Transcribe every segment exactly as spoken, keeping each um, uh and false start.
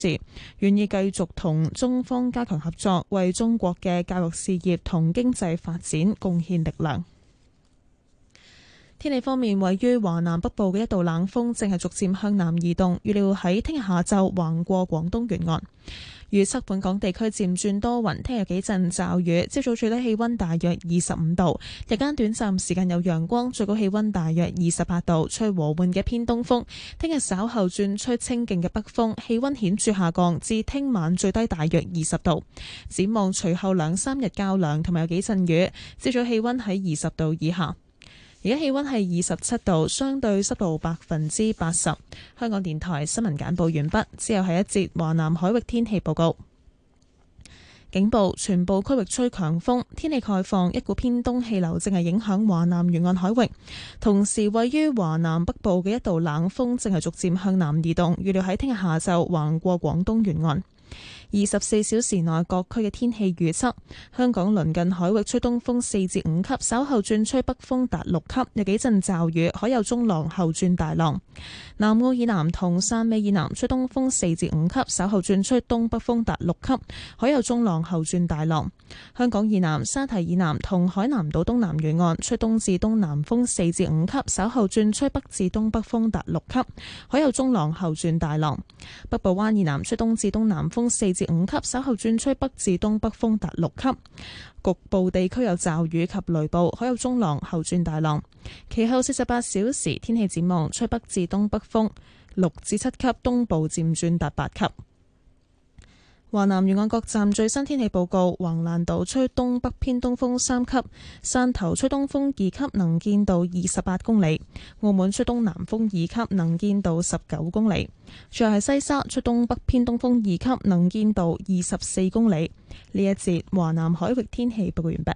示願意繼續同中方加強合作，為中國嘅教育事業同經濟發展貢獻力量。天氣方面，位於華南北部嘅一道冷鋒正係逐漸向南移動，預料喺聽日下晝橫過廣東沿岸。預測本港地區漸轉多雲，聽日幾陣驟雨，朝早最低氣溫大約二十五度，日間短暫時間有陽光，最高氣溫大約二十八度，吹和緩嘅偏東風。聽日稍後轉吹清勁嘅北風，氣溫顯著下降至聽晚最低大約二十度。展望隨後兩三日較涼，同埋有幾陣雨，朝早氣溫喺二十度以下。而家氣溫係二十七度，相對濕度百分之八十。香港電台新聞簡報完畢，之後係一節華南海域天氣報告。警報：全部區域吹強風，天氣概況，一股偏東氣流正係影響華南沿岸海域，同時位於華南北部嘅一道冷鋒正係逐漸向南移動，預料喺聽日下晝橫過廣東沿岸。二十四小時內各區嘅天氣預測：香港鄰近海域吹東風四至五級，稍後轉吹北風達六級，有幾陣驟雨，海有中浪，後轉大浪。南澳以南同汕尾以南吹東風四至五級，稍後轉吹東北風達六級，海有中浪，後轉大浪。香港以南、沙堤以南同海南島東南沿岸吹東至東南風四至五級，稍後轉吹北至東北風達六級，海有中浪，後轉大浪。北部灣以南吹東至東南風四至五級，稍後轉吹北至東北風達六級，局部地區有驟雨及雷暴，海有中浪，後轉大浪。其後四十八小時天氣展望，吹北至東北風六至七級，東部漸轉達八級。華南沿岸各站最新天氣報告：橫瀾島吹東北偏東風三級，汕頭吹東風二級，能見度二十八公里；澳門吹東南風二級，能見度十九公里。最後係西沙吹東北偏東風二級，能見度二十四公里。呢一節華南海域天氣報告完畢。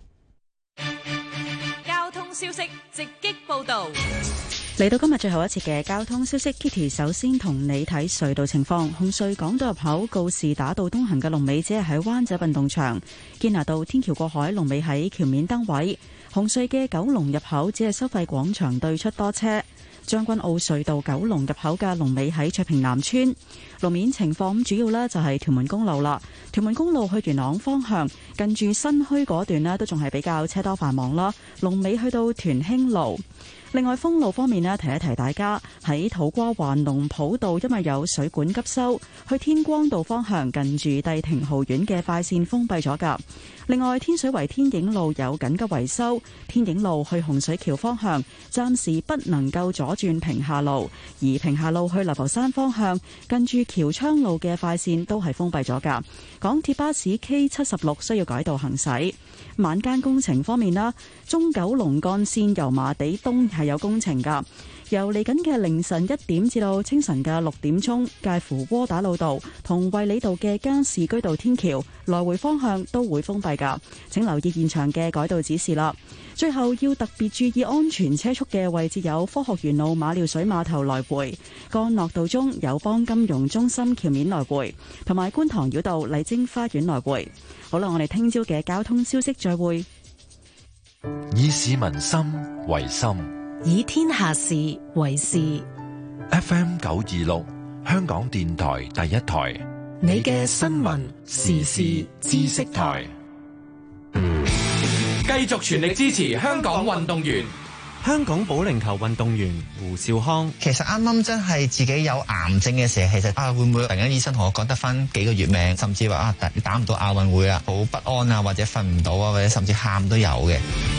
交通消息直擊報道。 嚟到今日最後一節嘅交通消息 ，Kitty 首先同你睇隧道情況。紅隧港島入口告士打道東行嘅龍尾只係喺灣仔運動場，堅拿道天橋過海龍尾喺橋面燈位。紅隧嘅九龍入口只係收費廣場對出多車。將軍澳隧道九龍入口嘅龍尾喺卓屏南村。路面情況主要呢就係屯門公路啦，屯門公路去元朗方向近住新墟嗰段呢都仲係比較車多繁忙啦，龍尾去到屯興路。另外封路方面呢，提一提大家喺土瓜灣龍埔道，因為有水管急修，去天光道方向近住帝庭豪苑嘅快線封閉咗噶。另外天水圍天影路有緊急維修，天影路去洪水橋方向暫時不能夠左轉平下路，而平下路去流浮山方向近住僑昌路嘅快線都係封閉咗噶。港鐵巴士 K 七十六需要改道行駛。晚間工程方面啦，中九龍幹線油麻地東係有工程噶，由嚟緊嘅凌晨一點至到清晨嘅六點鐘，介乎窩打老道同衛理道嘅加士居道天橋來回方向都會封閉噶，請留意現場嘅改道指示啦。最後要特別注意安全車速嘅位置有科學園路馬料水碼頭來回、干諾道中友邦金融中心橋面來回，同埋觀塘繞道麗晶花園來回。好啦，我哋聽朝嘅交通消息再會。 以市民心為心， 以天下事為事。 F M 九二六，香港電台第一台， 你嘅新聞時事知識台， 繼續全力支持香港運動員。香港保齡球運動員胡兆康， 其實啱啱真係自己有癌症嘅時候，其實啊會唔會突然間醫生同我講得翻幾個月命，甚至話啊打唔到亞運會啊，好不安啊，或者瞓唔到啊，或者甚至喊都有嘅。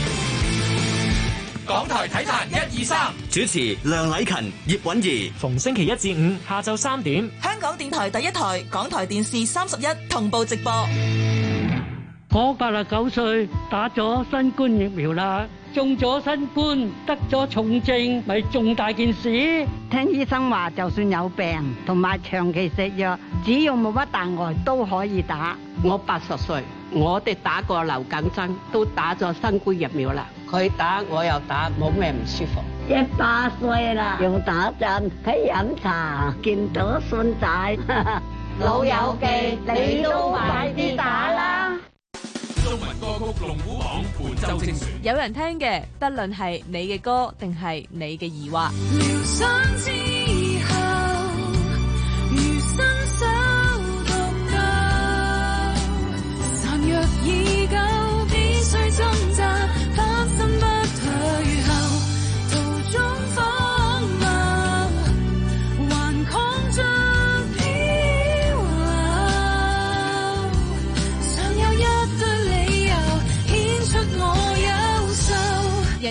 港台體壇一二三，主持梁禮勤、葉韻儀，逢星期一至五下晝三點， 香港電台第一台、港台電視三十一同步直播。 我八十九歲，打咗新冠疫苗啦，中咗新冠，得咗重症，咪重大件事。 聽醫生話，就算有病同埋長期食藥，只要冇乜大礙都可以打。 我八十歲，我哋打過流感針，都打咗新冠疫苗啦。佢打我又打，冇咩唔舒服。 一百歲啦，用打針，喺飲茶，見到孫仔， 老友記，你都快啲打啦！ 中文歌曲龍虎榜本周精選， 有人聽嘅，不論係你嘅歌定係你嘅疑惑。 療傷之後，如伸手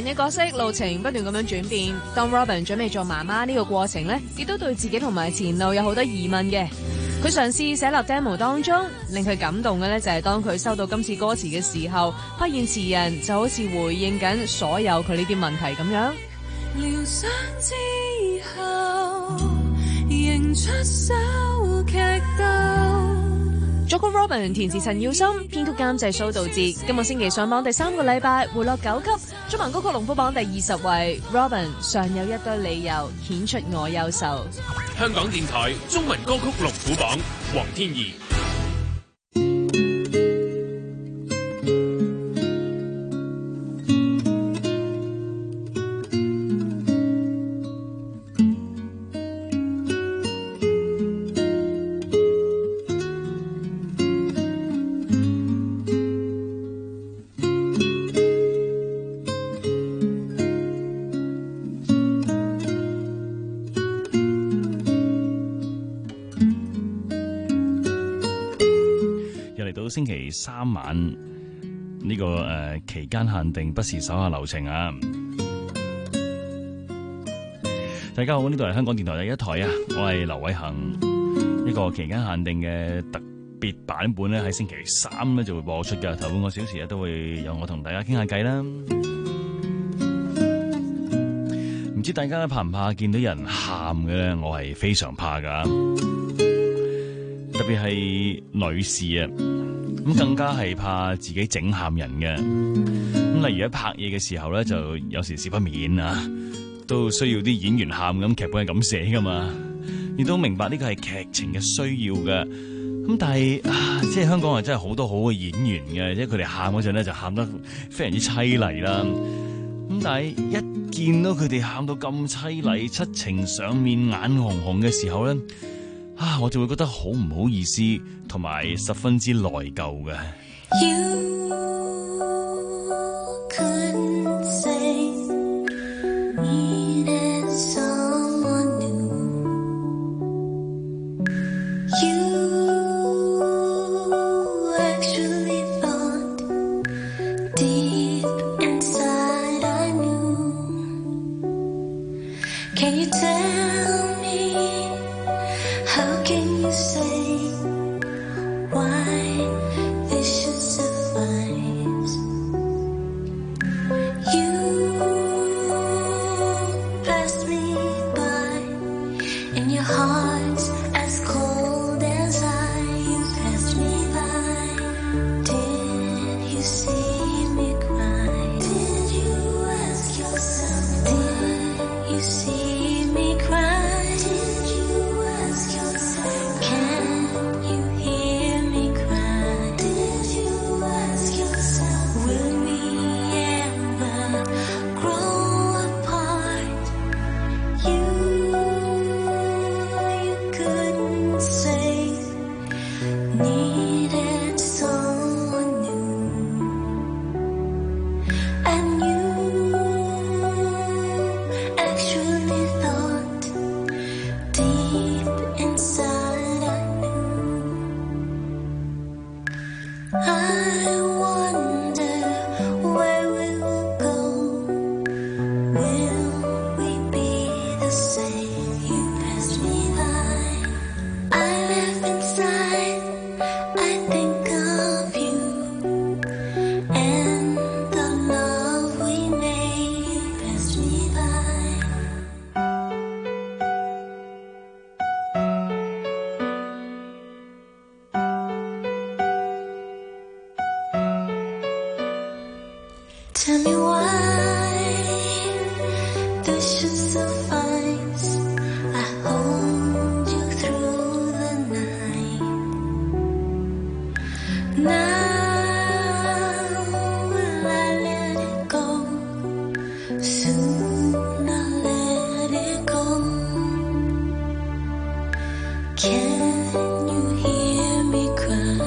嘅角色路程不斷咁樣轉變，當 Robin 準備做媽媽呢個過程呢，亦都對自己同埋前路有好多疑問嘅。佢嘗試寫落 demo 當中，令佢感動嘅呢，就係當佢收到今次歌詞嘅時候，發現詞人就好似回應緊所有佢呢啲問題咁樣。 療傷之後，迎出手劇鬥。 作曲 Robin， 填詞陳耀森，編曲監製蘇道志。今個星期上榜第三個禮拜，回落九級，中文歌曲龍虎榜第二十位。Robin 尚有一堆理由顯出我優秀。 香港電台中文歌曲龍虎榜，黃天怡。 星期三晚呢、這個誒、呃、期間限定不是手下留情啊！大家好，呢度係香港電台第一台啊，我係劉偉恒。一個期間限定嘅特別版本咧，喺星期三咧就會播出噶，頭半個小時咧都會有我同大家傾下偈啦。唔知大家怕唔怕見到人喊嘅咧？我係非常怕噶，特別係女士啊。咁更加係怕自己整喊人嘅，咁例如喺拍嘢嘅時候咧，就有時少不免啊，都需要啲演員喊，咁劇本係咁寫噶嘛，亦都明白呢個係劇情嘅需要嘅。咁但係啊，即係香港係真係好多好嘅演員嘅，即係佢哋喊嗰陣咧就喊得非常之淒厲啦。咁但係一見到佢哋喊到咁淒厲、七情上面、眼紅紅嘅時候咧，啊，我就會覺得好唔好意思，同埋十分之內疚嘅。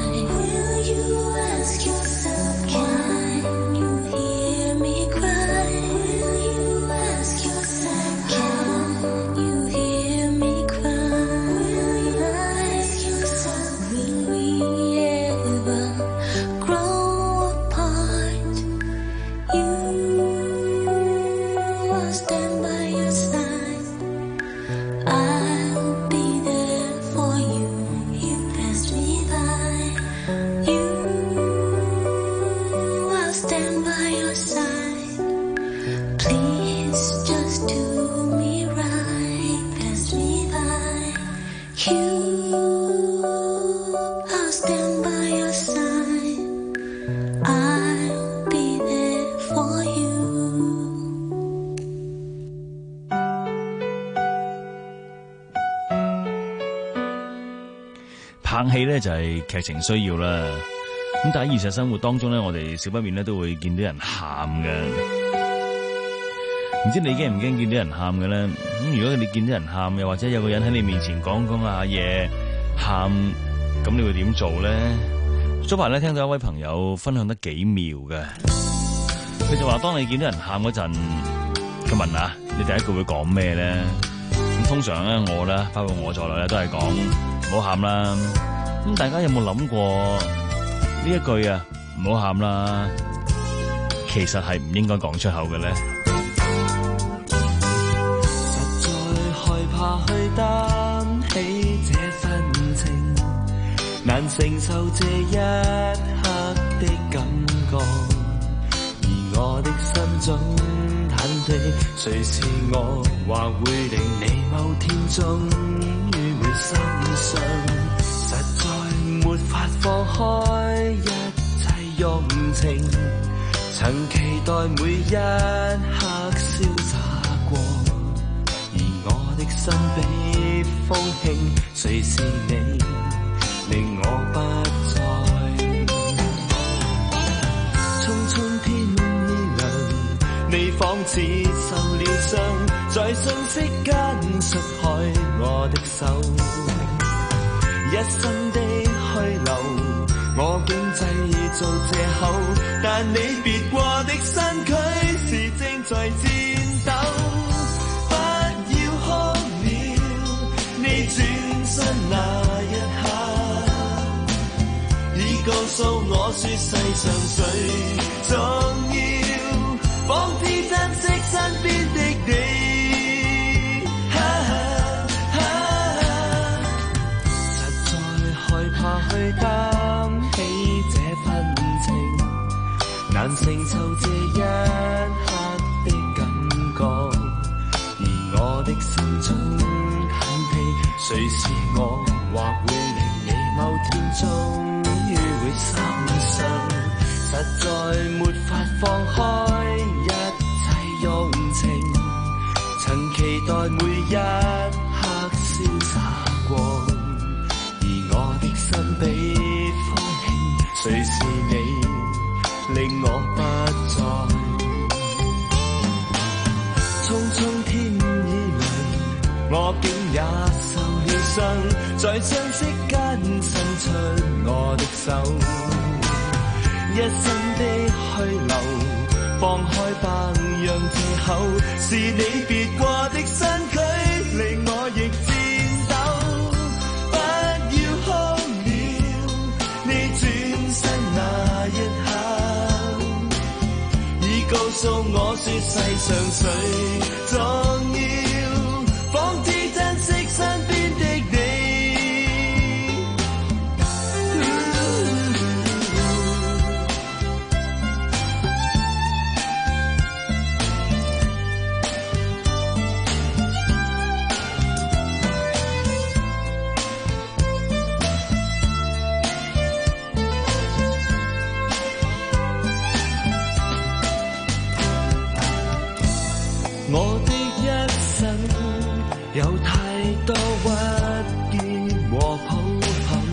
Cry? 咧就係劇情需要啦。咁但喺現實生活當中咧，我哋少不免咧都會見到人喊嘅。唔知你驚唔驚見到人喊嘅咧？咁如果你見到人喊，又或者有個人喺你面前講講下嘢喊，咁你會點做咧？早排咧聽到一位朋友分享得幾妙嘅，佢就話：當你見到人喊嗰陣，佢問啊，你第一句會講咩咧？咁通常咧，我咧，包括我在內咧，都係講唔好喊啦。咁大家有冇諗過呢一句啊？唔好喊啦，其實係唔應該講出口嘅咧。 實在害怕去擔起這份情，難承受這一刻的感覺，而我的心中忐忑，誰是我，或會令你某天終於會心傷，實在沒法放開一切用情，曾期待每一刻瀟灑過，而我的心被風輕，誰是你令我不再，匆匆天已亮，你仿似受了傷，在瞬息間摔開我的手，一生的去留，我竟製造借口，但你別過的身軀是正在顫抖，不要哭了，你轉身那一刻，已告訴我說世上誰重要，仿似珍惜身邊的你，哈哈哈，實在害怕去擔起這份情，難承受這一刻的感覺，而我的心中忐忑，誰是我，或會令你某天終於會心傷，實在沒法放開一切用情，曾期待每一刻瀟灑過，而我的心被風輕，誰是你令我不再，匆匆天已亮，我竟也受了傷，在瞬息間伸出我的手，一生的去留，放開百樣借口，是你別過的身軀令我亦顫抖，不要哭了，你轉身那一刻，已告訴我說世上誰重要，仿似珍惜身邊的你。我的一生有太多鬱結和抱憾，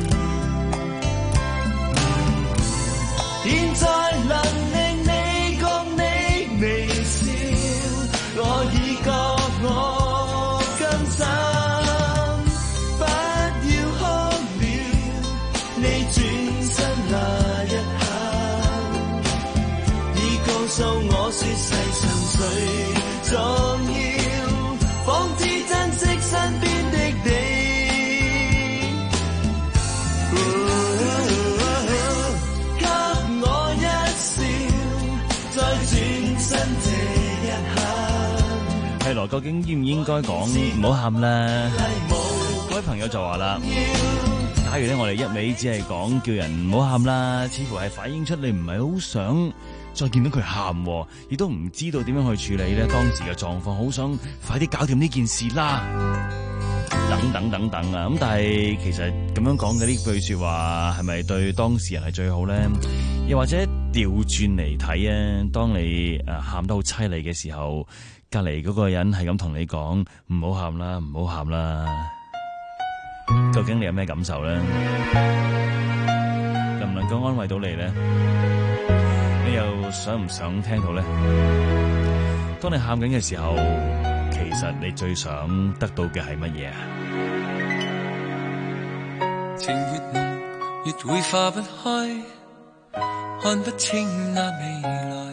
現在能令你共你微笑，我已覺我甘心，不要哭了，你轉身那一刻，已告訴我說世上誰重要，仿似珍惜身邊的你，哦哦、給我一笑，再轉身這一刻。 係羅，究竟應唔應該講唔好喊咧？各位朋友就話啦，假如咧我哋一味只係講叫人唔好喊啦，似乎係反映出你唔係好想再見到佢喊，亦都唔知道點樣去處理咧當時嘅狀況，好想快啲搞掂呢件事啦，等等等等啊！咁但係其實咁樣講嘅呢句說話係咪對當事人係最好咧？又或者調轉嚟睇啊，當你誒喊得好淒厲嘅時候，隔籬嗰個人係咁同你講唔好喊啦，唔好喊啦。 究竟你有咩感受咧？能唔能夠安慰到你咧？你又想唔想聽到咧？當你喊緊嘅時候，其實你最想得到嘅係乜嘢啊？ 情越濃越會化不開，看不清那未來，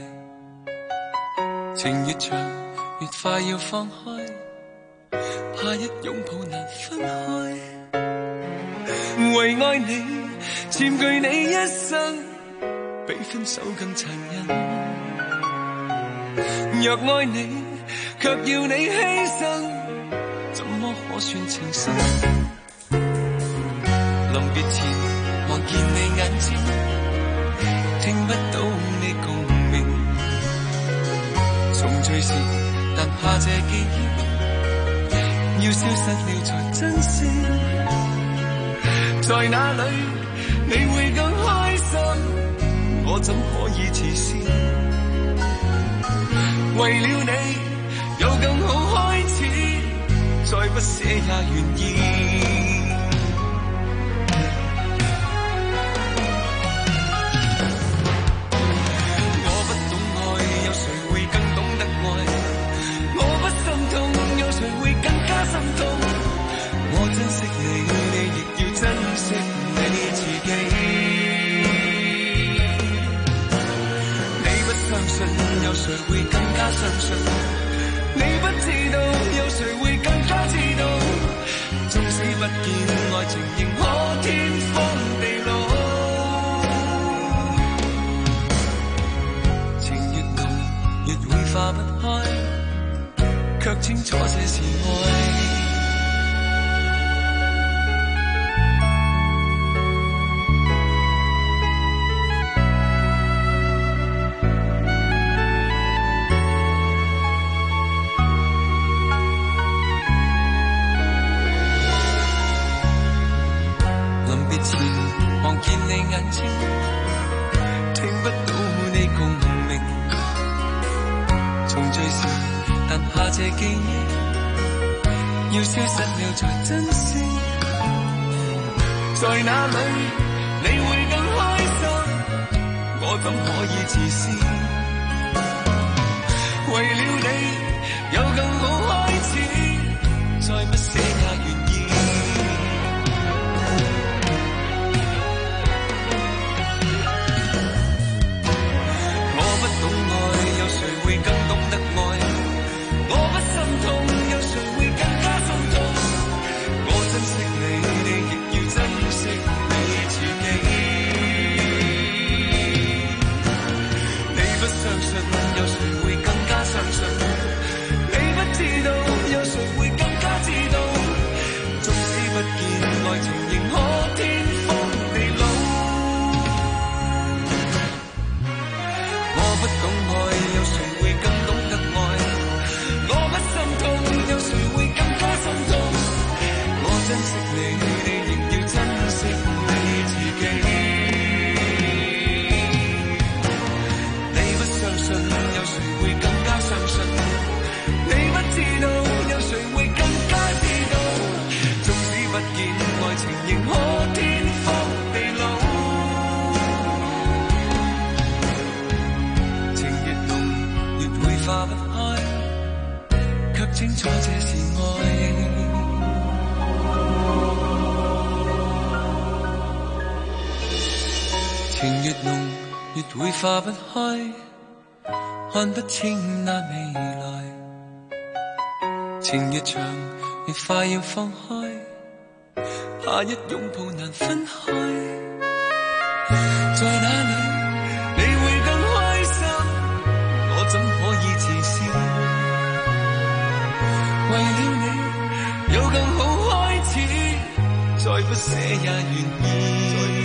情越長越快要放開，怕一擁抱難分開，為愛你佔據你一生，比分手更殘忍，若愛你卻要你犧牲，怎麼可算情深？臨別前望見你眼睛，聽不到你共鳴，重聚時但怕這記憶要消失了才珍惜，在哪裏你會更開心，我怎可以自私，為了你有更好開始，再不捨也願意。心痛，我珍惜你，你亦要珍惜你自己。你不相信，有誰會更加相信？你不知道，有誰會更加知道？縱使不見，愛情仍可天荒地老。情越濃，越會化不開，卻清楚這是愛。臨別前望見你眼睛，聽不到你共鳴，重聚時但怕這記憶要消失了才珍惜，在哪裏你會更開心，我怎可以自私，為了你有更好開始，再不捨也願意。我不懂愛，有誰會更懂得愛？我不心痛，有誰會更加心痛？我珍惜你，你亦要珍惜你自己。你不相信，有誰會更加相信？你不知道，有誰會更加知道？縱使不見，愛情仍可天荒地老。我不懂愛，有誰會更懂得愛？我不心痛，有誰會更加心痛？我珍惜你，你亦要珍惜你自己。你不相信，有誰會更加相信？你不知道，有誰會更加知道？縱使不見，愛情仍可天荒地老。情越濃，越會化不開，卻清楚這是愛。情越濃，越會化不開，看不清那未來。情越長，越快要放開，怕一擁抱難分開。在哪裏你會更開心，我怎可以自私，為了你有更好開始，再不捨也願意。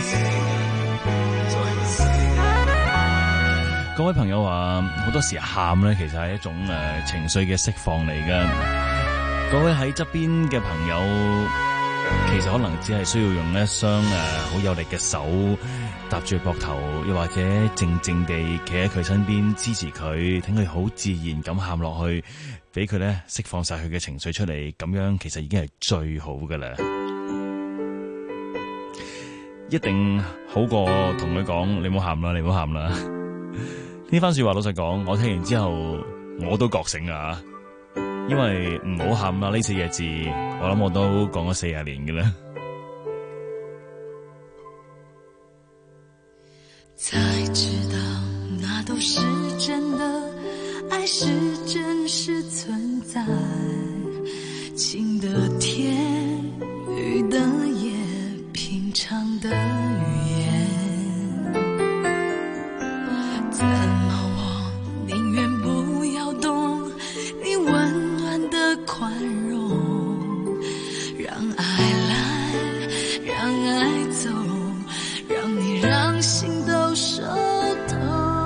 各位朋友話，好多時喊咧，其實係一種誒、呃、情緒嘅釋放嚟嘅。各位喺側邊嘅朋友，其實可能只係需要用一雙誒好有力嘅手搭住膊頭，又或者靜靜地企喺佢身邊支持佢，聽佢好自然咁喊落去，俾佢咧釋放晒佢嘅情緒出嚟，咁樣其實已經係最好噶啦。 一定好過同佢講你唔好喊啦，你唔好喊啦。呢番說話老實講，我聽完之後我都覺醒啊，因為唔好喊啦呢四個字，我諗我都講咗四十年嘅啦。 才知道那都是真的，愛是真實存在，晴的天，雨的夜，平常的語言，怎麼我寧願不要懂你溫暖的寬容，讓愛來，讓愛走，讓你讓心都受痛。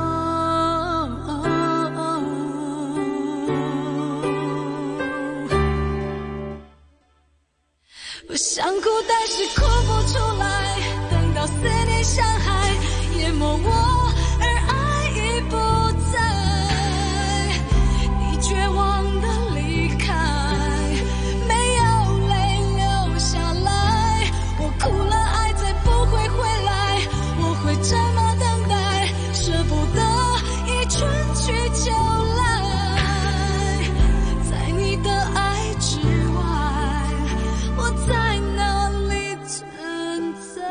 我想哭，但是哭不出來，等到思念像海淹沒我，而愛已不在，你絕望的離開，沒有淚流下來，我哭了，愛再不會回來，我會這麼等待，捨不得一春去秋來，在你的愛之外，我在哪裡存在？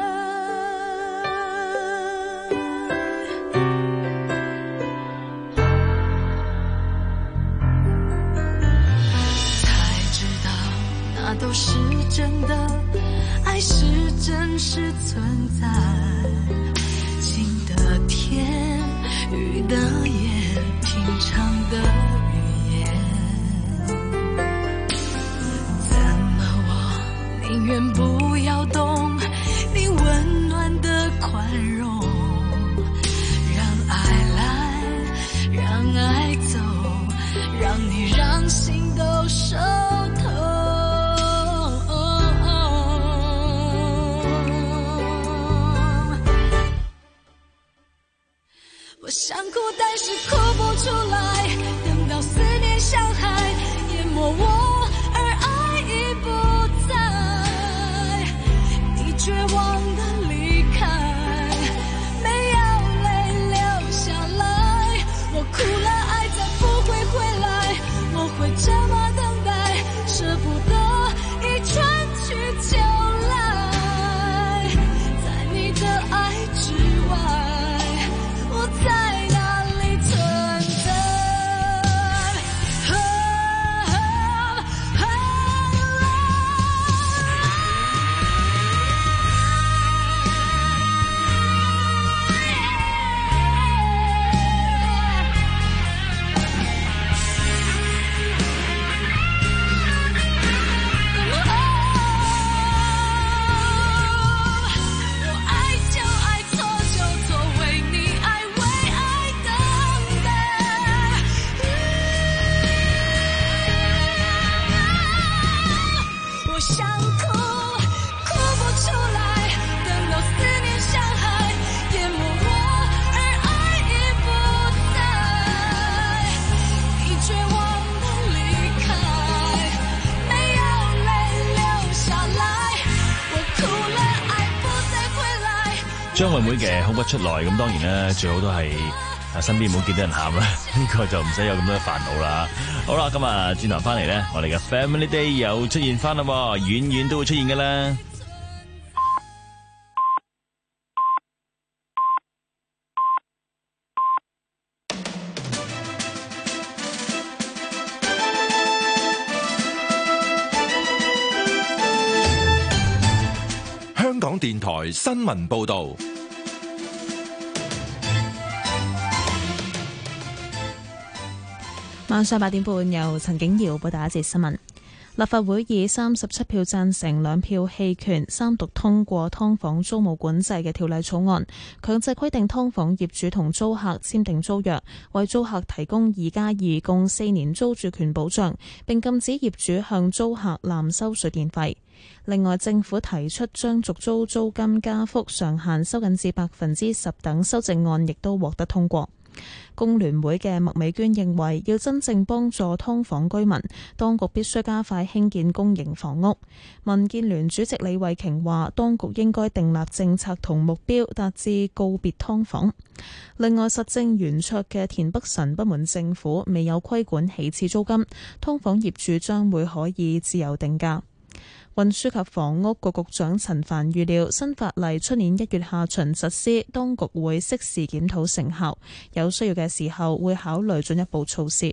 才知道那都是真的，愛是真實存在，晴的天，雨的夜，平常的語言，怎麼我寧願不要懂你溫暖的寬容，讓愛來，讓愛走，讓你讓心都受痛。我想哭，但是哭不出來，等到思念像海淹沒我，而愛已不在，你絕望的離開，沒有淚流下來，我哭了，愛再不會回來，我會這麼等待，捨不得一春去秋來，在你的愛之外，我在哪裡存在？我愛就愛，錯就錯，為你愛，為愛等待。我想哭，哭不出來，等到思念像海淹沒我，而愛已不在，你絕望的離開，沒有淚流下來，我哭了，愛不再回來。 張惠妹嘅哭不出來，咁當然啦，最好都係啊身邊唔好見到人喊啦，呢個就唔使有咁多煩惱啦。好啦，今日轉頭翻嚟咧，我哋嘅 Family Day 又出現翻啦，遠遠都會出現噶啦。 香港電台新聞報導。 晚上八點半，由陳景瑤報道一節新聞。立法會以三十七票贊成、兩票棄權，三讀通過劏房租務管制嘅條例草案，強制規定劏房業主同租客簽訂租約，為租客提供二加二共四年租住權保障，並禁止業主向租客濫收水電費。另外，政府提出將續租租金加幅上限收緊至百分之十等修正案，亦都獲得通過。 工聯會嘅麥美娟認為，要真正幫助劏房居民，當局必須加快興建公營房屋。民建聯主席李慧瓊話，當局應該訂立政策同目標，達至告別劏房。另外，實政圓桌嘅田北辰不滿政府未有規管起始租金，劏房業主將會可以自由定價。運輸及房屋局局長陳帆預料，新法例出年一月下旬實施，當局會適時檢討成效，有需要嘅時候會考慮進一步措施。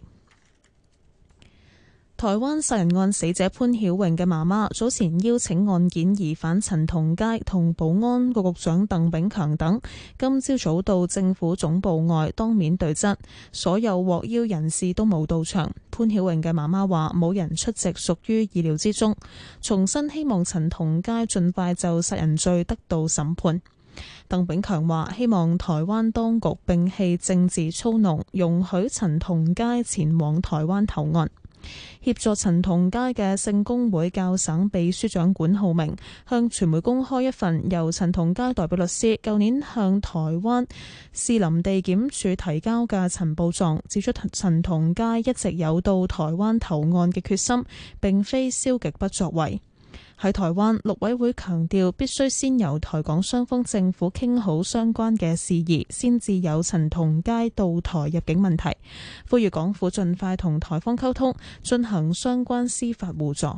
台灣殺人案死者潘曉穎嘅媽媽早前邀請案件疑犯陳同佳同保安局局長鄧炳強等，今朝早到政府總部外當面對質，所有獲邀人士都冇到場。潘曉穎嘅媽媽話冇人出席屬於意料之中，重申希望陳同佳盡快就殺人罪得到審判。鄧炳強話希望台灣當局摒棄政治操弄，容許陳同佳前往台灣投案。協助陳同佳嘅聖公會教省秘書長管浩明向傳媒公開一份由陳同佳代表律師舊年向台灣士林地檢署提交嘅陳報狀，指出陳同佳一直有到台灣投案嘅決心，並非消極不作為。喺台灣，陸委會強調必須先由台港雙方政府傾好相關嘅事宜，先至有陳同佳到台入境問題。呼籲港府盡快同台方溝通，進行相關司法互助。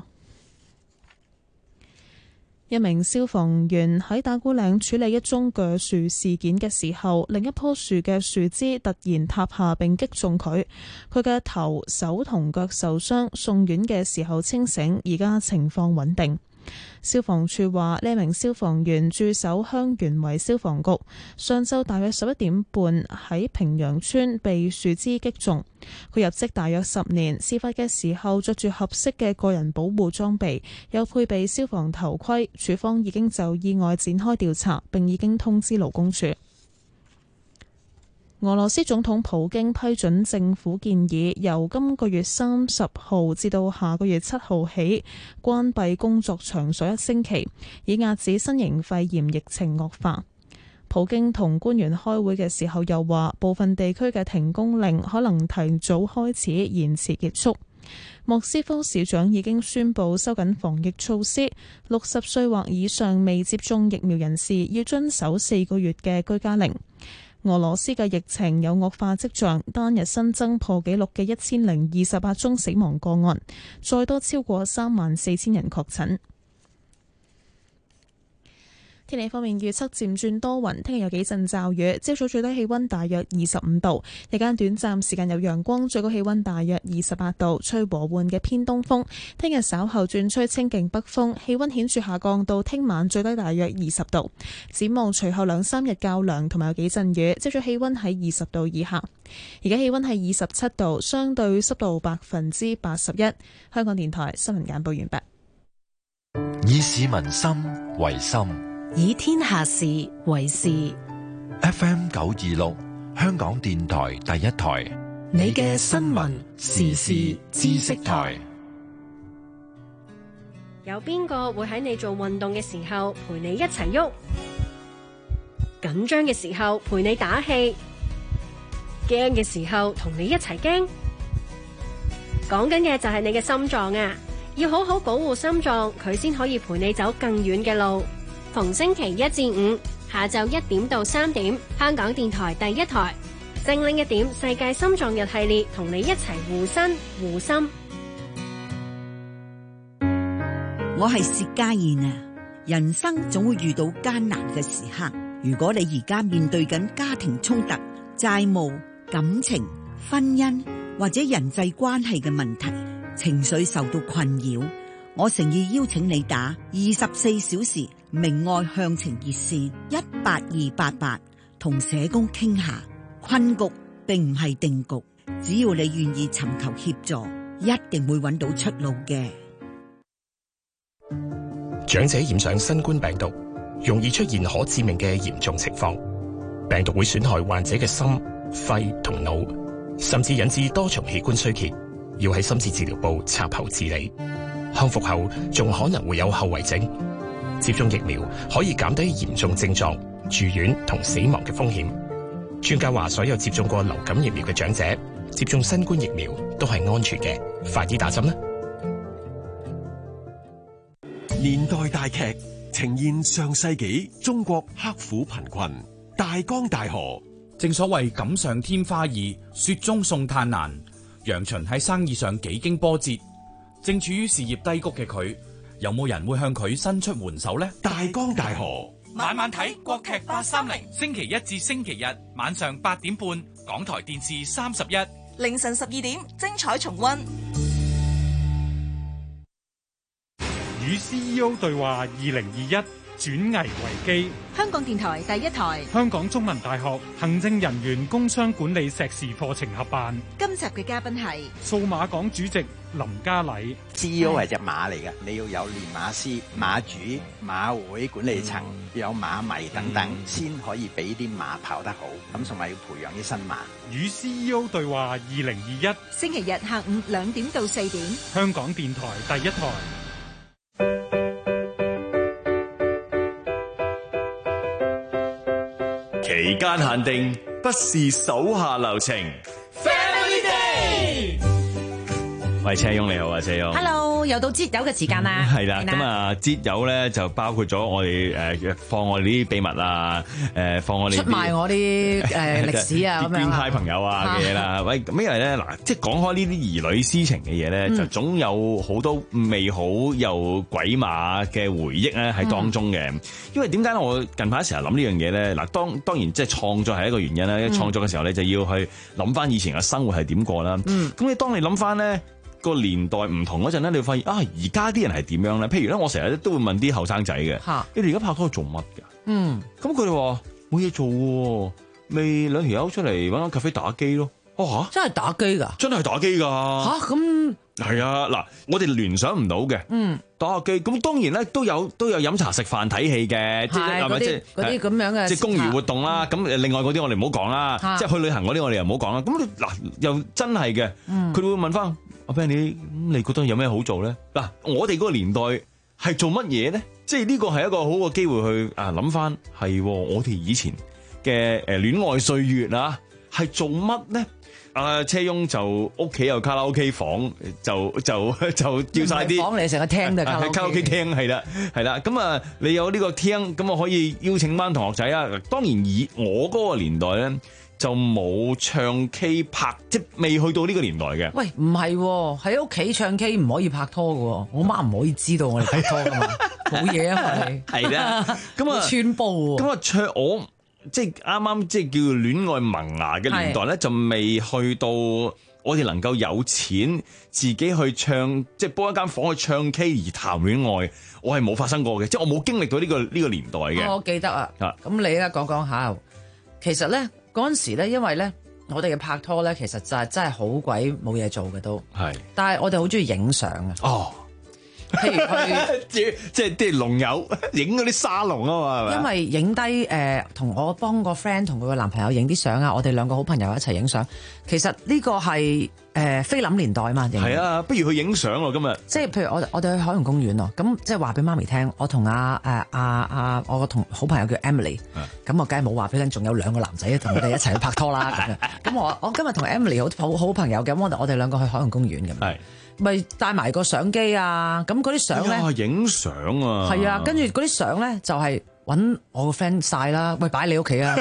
一名消防員喺打鼓嶺處理一宗鋸樹事件嘅時候，另一棵樹嘅樹枝突然塌下並擊中佢，佢嘅頭、手同腳受傷，送院嘅時候清醒，而家情況穩定。消防處話，呢名消防員駐守香園圍消防局，上晝大約十一點半喺平陽村被樹枝擊中。佢入職大約十年，事發嘅時候着住合適嘅個人保護裝備，又配備消防頭盔。處方已經就意外展開調查，並已經通知勞工處。俄羅斯總統普京批准政府建議，由今個月三十號至到下個月七號起，關閉工作場所一星期，以遏止新型肺炎疫情惡化。普京同官員開會嘅時候又話，部分地區嘅停工令可能提早開始，延遲結束。莫斯科市長已經宣布收緊防疫措施，六十歲或以上未接種疫苗人士要遵守四個月嘅居家令。俄羅斯嘅疫情有惡化跡象，單日新增破紀錄嘅一千零二十八宗死亡個案，再多超過三萬四千人確診。天氣方面預測漸轉多雲，聽日有幾陣驟雨，朝早最低氣溫大約二十五度，日間短暫時間有陽光，最高氣溫大約二十八度，吹和緩嘅偏東風。聽日稍後轉吹清勁北風，氣溫顯著下降到聽晚最低大約二十度。展望隨後兩三日較涼，同埋有幾陣雨，朝早氣溫喺二十度以下。而家氣溫係二十七度，相對濕度百分之八十一。香港電台新聞簡報完畢。 以市民心為心， 以天下事為事。 F M 九二六，香港電台第一台， 你嘅新聞時事知識台。 有邊個會喺你做運動嘅時候陪你一齊喐？緊張嘅時候陪你打氣，驚嘅時候同你一齊驚。講緊嘅就係你嘅心臟啊！要好好保護心臟，佢先可以陪你走更遠嘅路。逢星期一至五下晝一點到三點，香港電台第一台精靈一點世界心臟日系列，同你一齊護身護心。 我係薛家燕啊！人生總會遇到艱難嘅時刻，如果你而家面對緊家庭衝突、債務、感情、婚姻或者人際關係嘅問題，情緒受到困擾，我誠意邀請你打二十四小時明愛向晴熱線一八二八八，同社工傾下。困局並唔係定局，只要你願意尋求協助，一定會揾到出路嘅。 長者染上新冠病毒，容易出現可致命嘅嚴重情況，病毒會損害患者嘅心、肺同腦，甚至引致多重器官衰竭，要喺深切治療部插喉治理。康復後仲可能會有後遺症。接種疫苗可以減低嚴重症狀、住院同死亡嘅風險。 專家話，所有接種過流感疫苗嘅長者接種新冠疫苗都係安全嘅，快啲打針啦！ 年代大劇呈現上世紀中國刻苦貧困，大江大河。 正所謂錦上添花易，雪中送炭難。楊巡喺生意上幾經波折，正處於事業低谷嘅佢，有冇人會向佢伸出援手呢？ 大江大河， 晚晚睇國劇八三零，星期一至星期日晚上八點半，港台電視三十一， 凌晨十二點精彩重溫。 與 C E O 對話二零二一轉危為機， 香港電台第一台， 香港中文大學行政人員工商管理碩士課程合辦。 今集嘅嘉賓係數碼港主席林家禮。 C E O 係隻馬嚟嘅，你要有練馬師、馬主、馬會管理層，要有馬迷等等，先可以俾啲馬跑得好。咁同埋要培養啲新馬。 與 C E O 對話二零二一， 星期日下午兩點到四點， 香港電台第一台。 期間限定，不是手下留情。 Family Day， 喂，車翁你好啊，車翁。 Hello，又到節友嘅時間啦。 係啦，咁啊，節友咧就包括咗我哋誒放我哋啲秘密啊，誒放我哋出賣我啲誒歷史啊，咁樣捐派朋友啊嘅嘢啦。喂，咁因為咧嗱，即係講開呢啲兒女私情嘅嘢咧，就總有好多美好又鬼馬嘅回憶咧喺當中嘅。因為點解咧？我近排成日諗呢樣嘢咧。嗱，當當然即係創作係一個原因啦。創作嘅時候你就要去諗翻以前嘅生活係點過啦。咁你當你諗翻咧，個年代唔同嗰陣咧，你會發現啊，而家啲人係點樣咧？譬如咧，我成日都會問啲後生仔嘅，你哋而家拍拖做乜㗎？嗯，咁佢哋話冇嘢做喎，咪兩條友出嚟揾間咖啡打機咯。哦嚇， 真係打機㗎？ 真係打機㗎嚇？咁係啊！嗱，我哋聯想唔到嘅，嗯，打下機。咁當然咧都有都有飲茶食飯睇戲嘅，即係係咪即係嗰啲咁樣嘅即係公餘活動啦。咁誒，另外嗰啲我哋唔好講啦，即係去旅行嗰啲我哋又唔好講啦。咁嗱又真係嘅，佢哋會問翻阿 Benny，咁你覺得有咩好做咧？嗱，我哋嗰個年代係做乜嘢咧？即係呢個係一個好嘅機會去啊諗翻，係我哋以前嘅誒戀愛歲月啊，係做乜咧？啊，車翁就屋企有卡拉 OK 房，就就就叫晒啲房嚟成個廳就卡拉 OK。 卡拉 OK 廳係啦，係啦。咁啊，你有呢個廳，咁我可以邀請班同學仔啊。當然以我嗰個年代咧，就冇唱 K 拍，即係未去到呢個年代嘅。 喂，唔係喎，喺屋企唱 K 唔可以拍拖嘅喎，我媽唔可以知道我哋拍拖噶嘛，冇嘢啊嘛你。係啦，咁啊穿煲喎。咁啊唱我。即係啱啱即係叫戀愛萌芽嘅年代咧，就未去到我哋能夠有錢自己去唱，即係煲一間房去唱 K 而談戀愛，我係冇發生過嘅，即係我冇經歷到呢個呢個年代嘅。 我記得啊，咁你咧講講下，其實咧嗰陣時咧，因為咧我哋嘅拍拖咧，其實就係真係好鬼冇嘢做嘅都係，但係我哋好中意影相啊。哦。譬如去即即係啲龍友影嗰啲沙龍啊嘛， 因為影低誒同我幫個 friend 同佢個男朋友影啲相啊，我哋兩個好朋友一齊影相。其實呢個係誒菲林年代嘛， 係啊，不如去影相咯今日。 即係譬如我我哋去海洋公園咯，咁即係話俾媽咪聽，我同阿誒阿阿我個同好朋友叫 Emily，咁我梗係冇話俾佢聽，仲有兩個男仔同我哋一齊去拍拖啦咁樣。咁我我今日同 Emily 好好好朋友嘅，咁我我哋兩個去海洋公園咁。係。咪帶埋個相機啊！咁嗰啲相咧， 影相啊！ 係啊，跟住嗰啲相咧就係揾我個 friend 晒啦。喂，擺你屋企啊！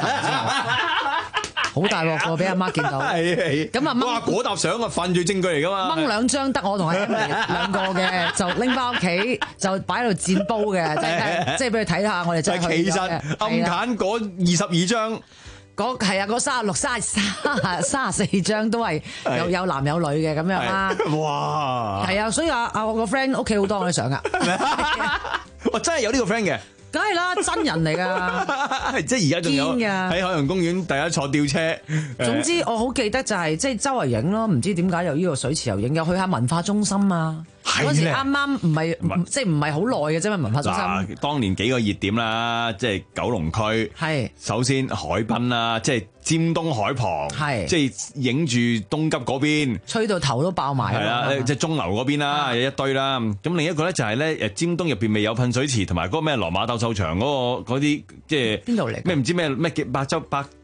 好大鑊喎，俾阿媽見到。係係。咁啊， 哇！嗰沓相啊，犯罪證據嚟噶嘛？ 掹兩張得我同阿 Emily 兩個嘅，就拎翻屋企，就擺喺度煎煲嘅，即係俾佢睇下我哋真係。 其實暗揀嗰二十二張。 嗰係啊，嗰三十六、三十三、三十四張都係有有男有女嘅咁樣啦。哇！係啊，所以啊啊，我個 friend 屋企好多我啲相噶。 我真係有呢個 friend 嘅。 梗係啦，真人嚟噶。 即係而家仲有喺海洋公園第一坐吊車。 總之我好記得就係即係周圍影咯，唔知點解有呢個水池又影，又去下文化中心啊。嗰時啱啱唔係即係唔係好耐嘅啫嘛，文化中心。 嗱，當年幾個熱點啦，即係九龍區。係。首先海濱啦，即係尖東海旁。係。即係影住東急嗰邊。吹到頭都爆埋。係啦，即係鐘樓嗰邊啦，有一堆啦。咁另一個咧就係咧，誒尖東入邊未有噴水池，同埋嗰個咩羅馬鬥獸場嗰個嗰啲即係邊度嚟？咩唔知咩咩百洲百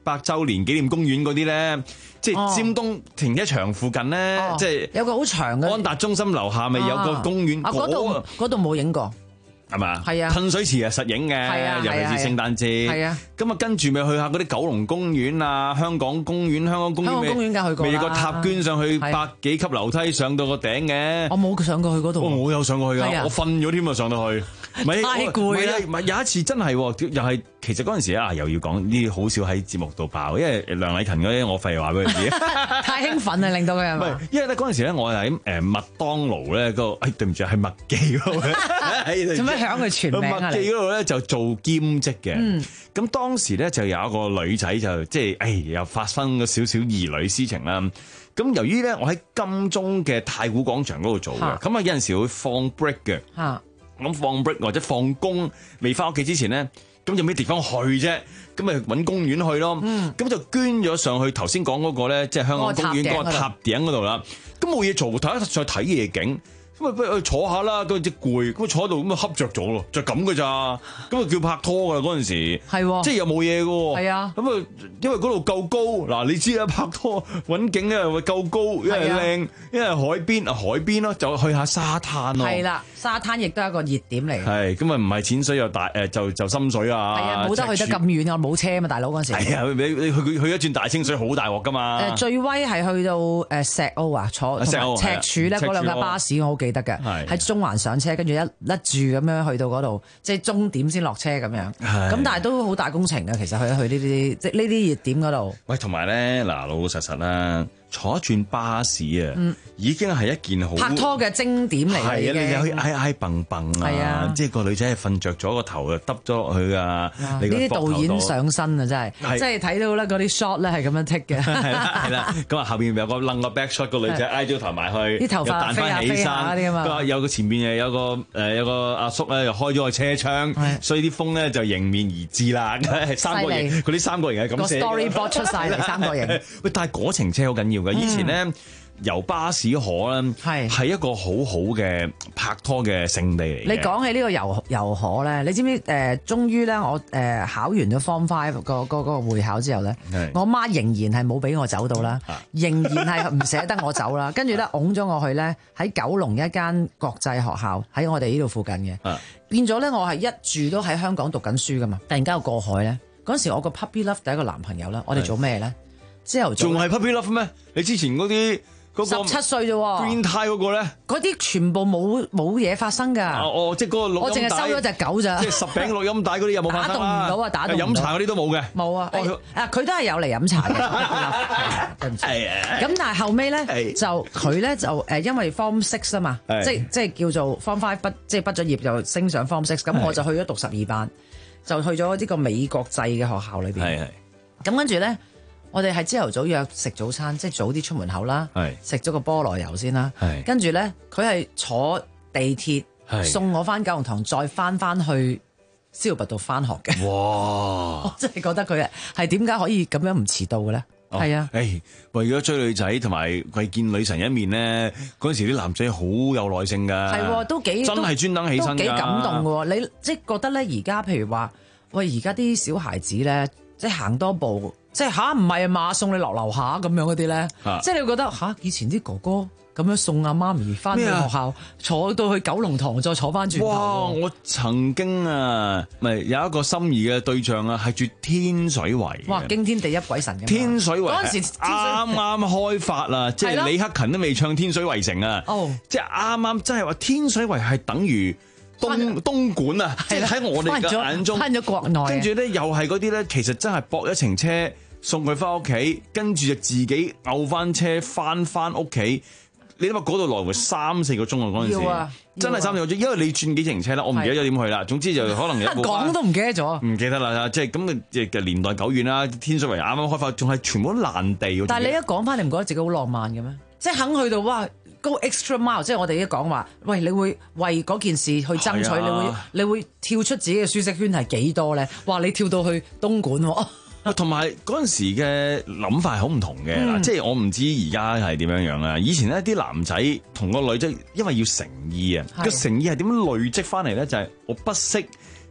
百週年紀念公園嗰啲咧，即係尖東停車場附近咧， 哦、 即係有個好長嘅安達中心樓下咪有個公園， 嗰度嗰度冇影過。 係嘛？ 係啊， 噴水池係實影嘅，尤其是聖誕節。 係啊， 咁啊跟住咪去下嗰啲九龍公園啊、香港公園、香港公園。香港公園梗係去過啦。 咪有個塔捐上去百幾級樓梯上到個頂嘅。 我冇上過去嗰度。 我有上過去㗎，我瞓咗添啊！上到去。 太攰啦！ 唔係有一次真係，又係其實嗰陣時啊，又要講呢啲好少喺節目度爆，因為梁禮勤嗰啲我廢話俾佢知。 太興奮啊，令到佢係咪？ 唔係，因為咧嗰陣時咧，我係喺誒麥當勞咧嗰個，誒對唔住係麥記嗰度。 做咩響佢全名啊？ 麥記嗰度咧就做兼職嘅。嗯。咁當時咧就有一個女仔就即係誒又發生咗少少兒女私情啦。咁由於咧我喺金鐘嘅太古廣場嗰度做嘅，咁啊有陣時會放 break 嘅。嚇。咁放 break 或者放工未翻屋企之前咧，咁就咩地方去啫？咁咪揾公園去咯。咁、嗯、就捐咗上去頭先講嗰個咧，即係香港公園嗰個塔頂嗰度啦。咁冇嘢做，睇一再睇夜景。咁啊，不如去坐下啦。嗰隻攰，咁坐喺度咁啊，瞌着咗咯，就咁噶咋？咁啊叫拍拖噶嗰陣時，係即係又冇嘢噶。係啊。咁啊，因為嗰度夠高，嗱你知啦，拍拖揾景咧會夠高，因為靚，因為海邊啊海邊咯，就去下沙灘咯。 係啦，沙灘亦都係一個熱點嚟。 係，咁啊唔係淺水又大誒，就就深水啊。 係啊，冇得去得咁遠啊，冇車啊嘛，大佬嗰陣時。 係啊，你你去去一轉大清水好大鑊噶嘛。 誒，最威係去到誒石澳啊，坐同埋赤柱咧嗰兩架巴士，我好記得嘅。喺中環上車，跟住一甩住咁樣去到嗰度，即係終點先落車咁樣。咁但係都好大工程嘅，其實去去呢啲即係呢啲熱點嗰度。 喂，同埋咧嗱，老老實實啦，坐一轉巴士啊，嗯、已經係一件好拍拖嘅精點嚟嘅。係啊， 你就可以挨挨蹦蹦啊，啊即係個女仔係瞓着咗個頭就耷咗落去啊。呢啲導演上身啊，真係，即係睇到咧嗰啲 shot 咧係咁樣 take 嘅。 係啦，係啦。咁啊後邊有個擸個 back shot，個女仔挨咗頭埋去， 啲頭髮彈翻起身啲啊嘛。有個前邊誒有個誒有個阿叔咧，又開咗個車窗，所以啲風咧就迎面而至啦。三角形，嗰啲三角形係咁寫。 個 storyboard 出晒嚟，三角形。 喂，但係嗰程車好緊要嘅。以前咧遊巴士河咧係係一個好好嘅拍拖嘅聖地嚟嘅。 你講起呢個遊遊河咧，你知唔知誒？終於咧，我誒考完咗 Form Five 個嗰嗰個會考之後咧，我媽仍然係冇俾我走到啦，仍然係唔捨得我走啦。跟住咧，擁咗我去咧喺九龍一間國際學校喺我哋呢度附近嘅，變咗咧我係一住都喺香港讀緊書噶嘛。突然間我過海咧，嗰陣時我個 puppy love 第一個男朋友啦，我哋做咩咧？朝頭早仲係 puppy love 咩？你之前嗰啲十七歲啫喎， 變態嗰個咧， 嗰啲全部冇冇嘢發生㗎。 哦，即係嗰個錄音帶， 我淨係收咗隻狗咋。 即係十餅錄音帶嗰啲有冇發生啊？ 打動唔到啊，打動唔到。 飲茶嗰啲都冇嘅。 冇啊，啊佢都係有嚟飲茶嘅。對唔住。咁但係後尾咧就佢咧就誒因為 Form Six 啊嘛，即即係叫做 Form Five 畢即係畢咗業就升上 Form Six，咁我就去咗讀十二班，就去咗呢個美國製嘅學校裏邊。係係。咁跟住咧。我哋係朝頭早約食早餐，即係早啲出門口啦，食咗個菠蘿油先啦，跟住咧佢係坐地鐵送我翻九龍塘，再翻翻去司徒拔道翻學嘅。哇！我真係覺得佢係點解可以咁樣唔遲到嘅咧？係、哦、啊， 誒為咗追女仔同埋為見女神一面咧，嗰陣時啲男仔好有耐性㗎， 係都幾真係專登起身㗎， 都幾感動㗎。你即係覺得咧，而家譬如話，喂，而家啲小孩子咧，即係行多步。即係吓唔係啊嘛，送你落樓下咁樣嗰啲咧，啊、即係你會覺得吓、啊、以前啲哥哥咁樣送阿媽咪翻去學校，麼坐到去九龍塘再坐翻轉頭。 哇！我曾經啊，咪有一個心儀嘅對象啊，係住天水圍。 哇！驚天地泣鬼神嘅天水圍嗰陣時啱啱開發啦，即係李克勤都未唱天水圍城啊。哦，即係啱啱真係話天水圍係等於。東東莞啊，即係喺我哋嘅眼中， 翻咗國內， 跟住咧又係嗰啲咧，其實真係駁一程車送佢翻屋企，跟住就自己嘔翻車翻翻屋企。你諗下嗰度來回三四個鐘啊！嗰陣時、啊、真係三四個鐘，因為你轉幾程車啦，我唔記得咗點去啦。總之就可能有講都唔記得咗， 唔記得啦。即係咁嘅年代久遠啦。天水圍啱啱開發，仲係全部都爛地。 但係你一講翻，你唔覺得自己好浪漫嘅咩？即係肯去到哇！Go extra mile，即係我哋一講話，喂，你會為嗰件事去爭取，啊、你會你會跳出自己嘅舒適圈係幾多咧？哇！你跳到去東莞喎， 同埋嗰陣時嘅諗法係好唔同嘅嗱，嗯、即係我唔知而家係點樣樣啊。以前呢啲男仔同個女仔，因為要誠意啊，個誠意係點樣累積翻嚟咧？就係、是、我不惜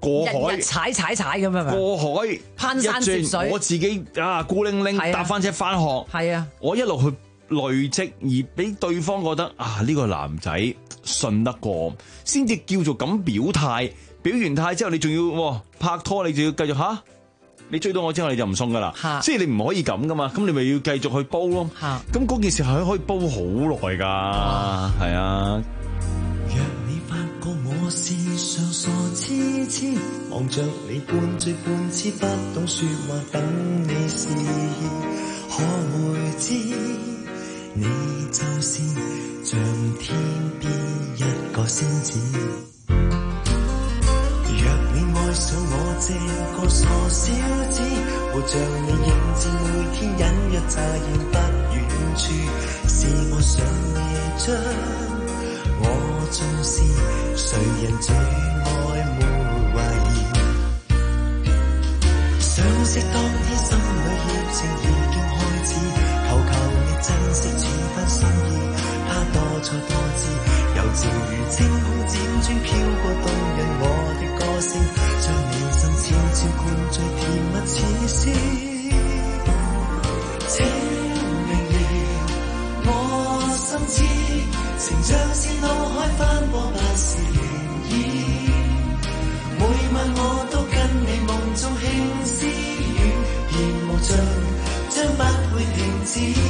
過海日日踩踩踩咁樣， 過海攀山涉水， 我自己啊孤零零搭翻車翻學， 係啊， 我一路去累積，而俾對方覺得啊呢、呢個男仔信得過，先至叫做咁表態。表完態之後，你仲要、哦、拍拖，你就要繼續吓、啊，你追到我之後你就唔送噶啦，即係你唔可以咁噶嘛，咁你咪要繼續去煲咯。咁嗰件事係可以煲好耐噶，係啊。 若你發覺我是上傻痴痴，望着你半醉半痴，不懂說話等你示意，可會知你就是像天邊一個仙子。若你愛上我這個傻小子，活像你影子，每天隱約乍現不遠處，是我想你將我重視，誰人最愛沒懷疑。相識當天心裏熱情已經開始，求求你珍惜這番心意，他多才多姿，柔情如清空輾轉飄過動人我的歌聲，將你心悄悄灌醉甜蜜似詩。請明了我心知，情像是腦海翻波百事漣漪，每晚我都跟你夢中輕私語，言無盡將不會停止。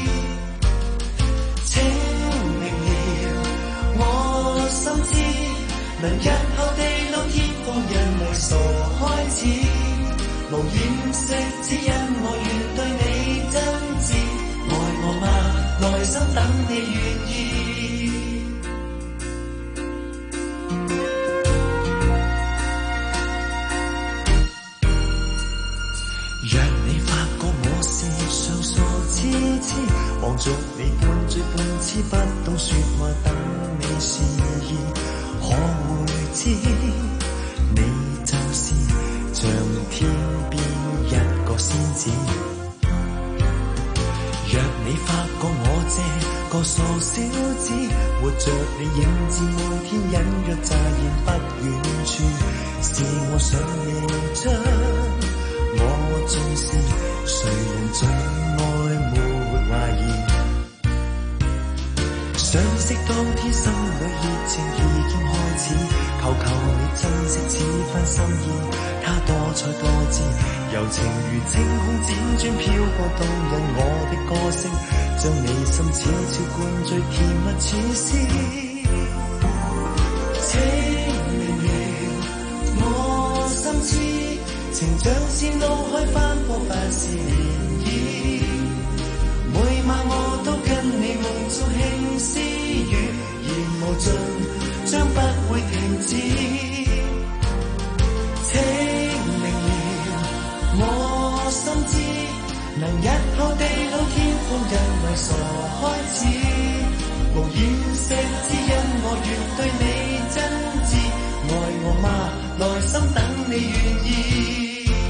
請明了我心知，能日後地老天荒人為傻開始，無掩飾只因我願對你真摯，愛我嗎？內心等你願意。若你發覺我是上傻痴痴，望着你半醉半痴，不懂說話等你示意，可會知你就是像天邊一個仙子。若你發覺我這個傻小子，活着你影子，每天隱約乍現不遠處，是我想你將我重視，誰人最愛沒懷疑。相識當天心裏熱情已經開始，求求你珍惜此番心意，他多才多姿，柔情如清空輾轉飄過動人我的歌聲，將你心悄悄灌醉甜蜜似詩。請明了我心知，情像是腦海翻波百事漣漪，每晚我都跟你夢中輕私語，言無盡將不會停止。請明了我心知，能日後地老天荒人為傻開始，無掩飾只因我願對你真摯，愛我嗎？內心等你願意。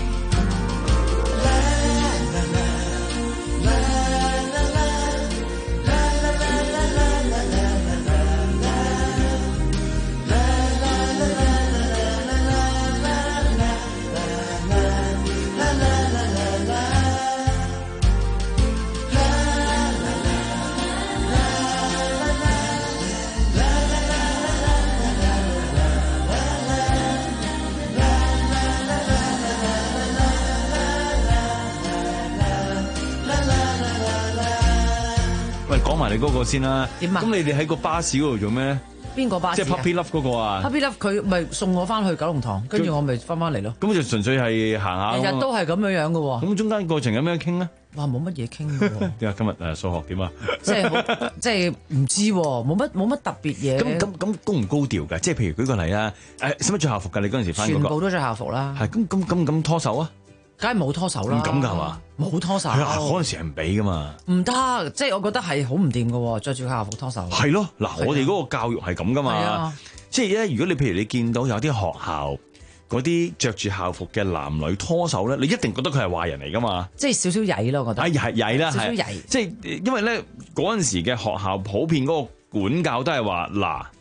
講埋你嗰個先啦， 點啊？ 咁你哋喺個巴士嗰度做咩？ 邊個巴士？ 即係 Puppy Love 嗰個啊 Puppy Love 佢咪送我翻去九龍塘，跟住我咪翻翻嚟咯。 咁就純粹係行下。 日日都係咁樣樣嘅喎。 咁中間過程有咩傾咧？ 哇，冇乜嘢傾嘅喎。 點啊？今日誒數學點啊？ 即係即係唔知喎，冇乜冇乜特別嘢。 咁咁咁高唔高調㗎？即係譬如舉個例啦，誒使乜着校服㗎？你嗰陣時翻嗰個？ 全部都着校服啦。 係咁咁咁咁拖手啊？ 梗係冇拖手啦。 唔敢㗎係嘛？ 冇拖手。 係啊，嗰陣時係唔俾㗎嘛。 唔得，即係我覺得係好唔掂㗎喎，着住校服拖手。 係咯，嗱，我哋嗰個教育係咁㗎嘛。即係咧，如果你譬如你見到有啲學校嗰啲着住校服嘅男女拖手咧，你一定覺得佢係壞人嚟㗎嘛。 即係少少曳咯，我覺得。 啊，係曳啦， 少少曳。 即係因為咧嗰陣時嘅學校普遍嗰個管教都係話嗱。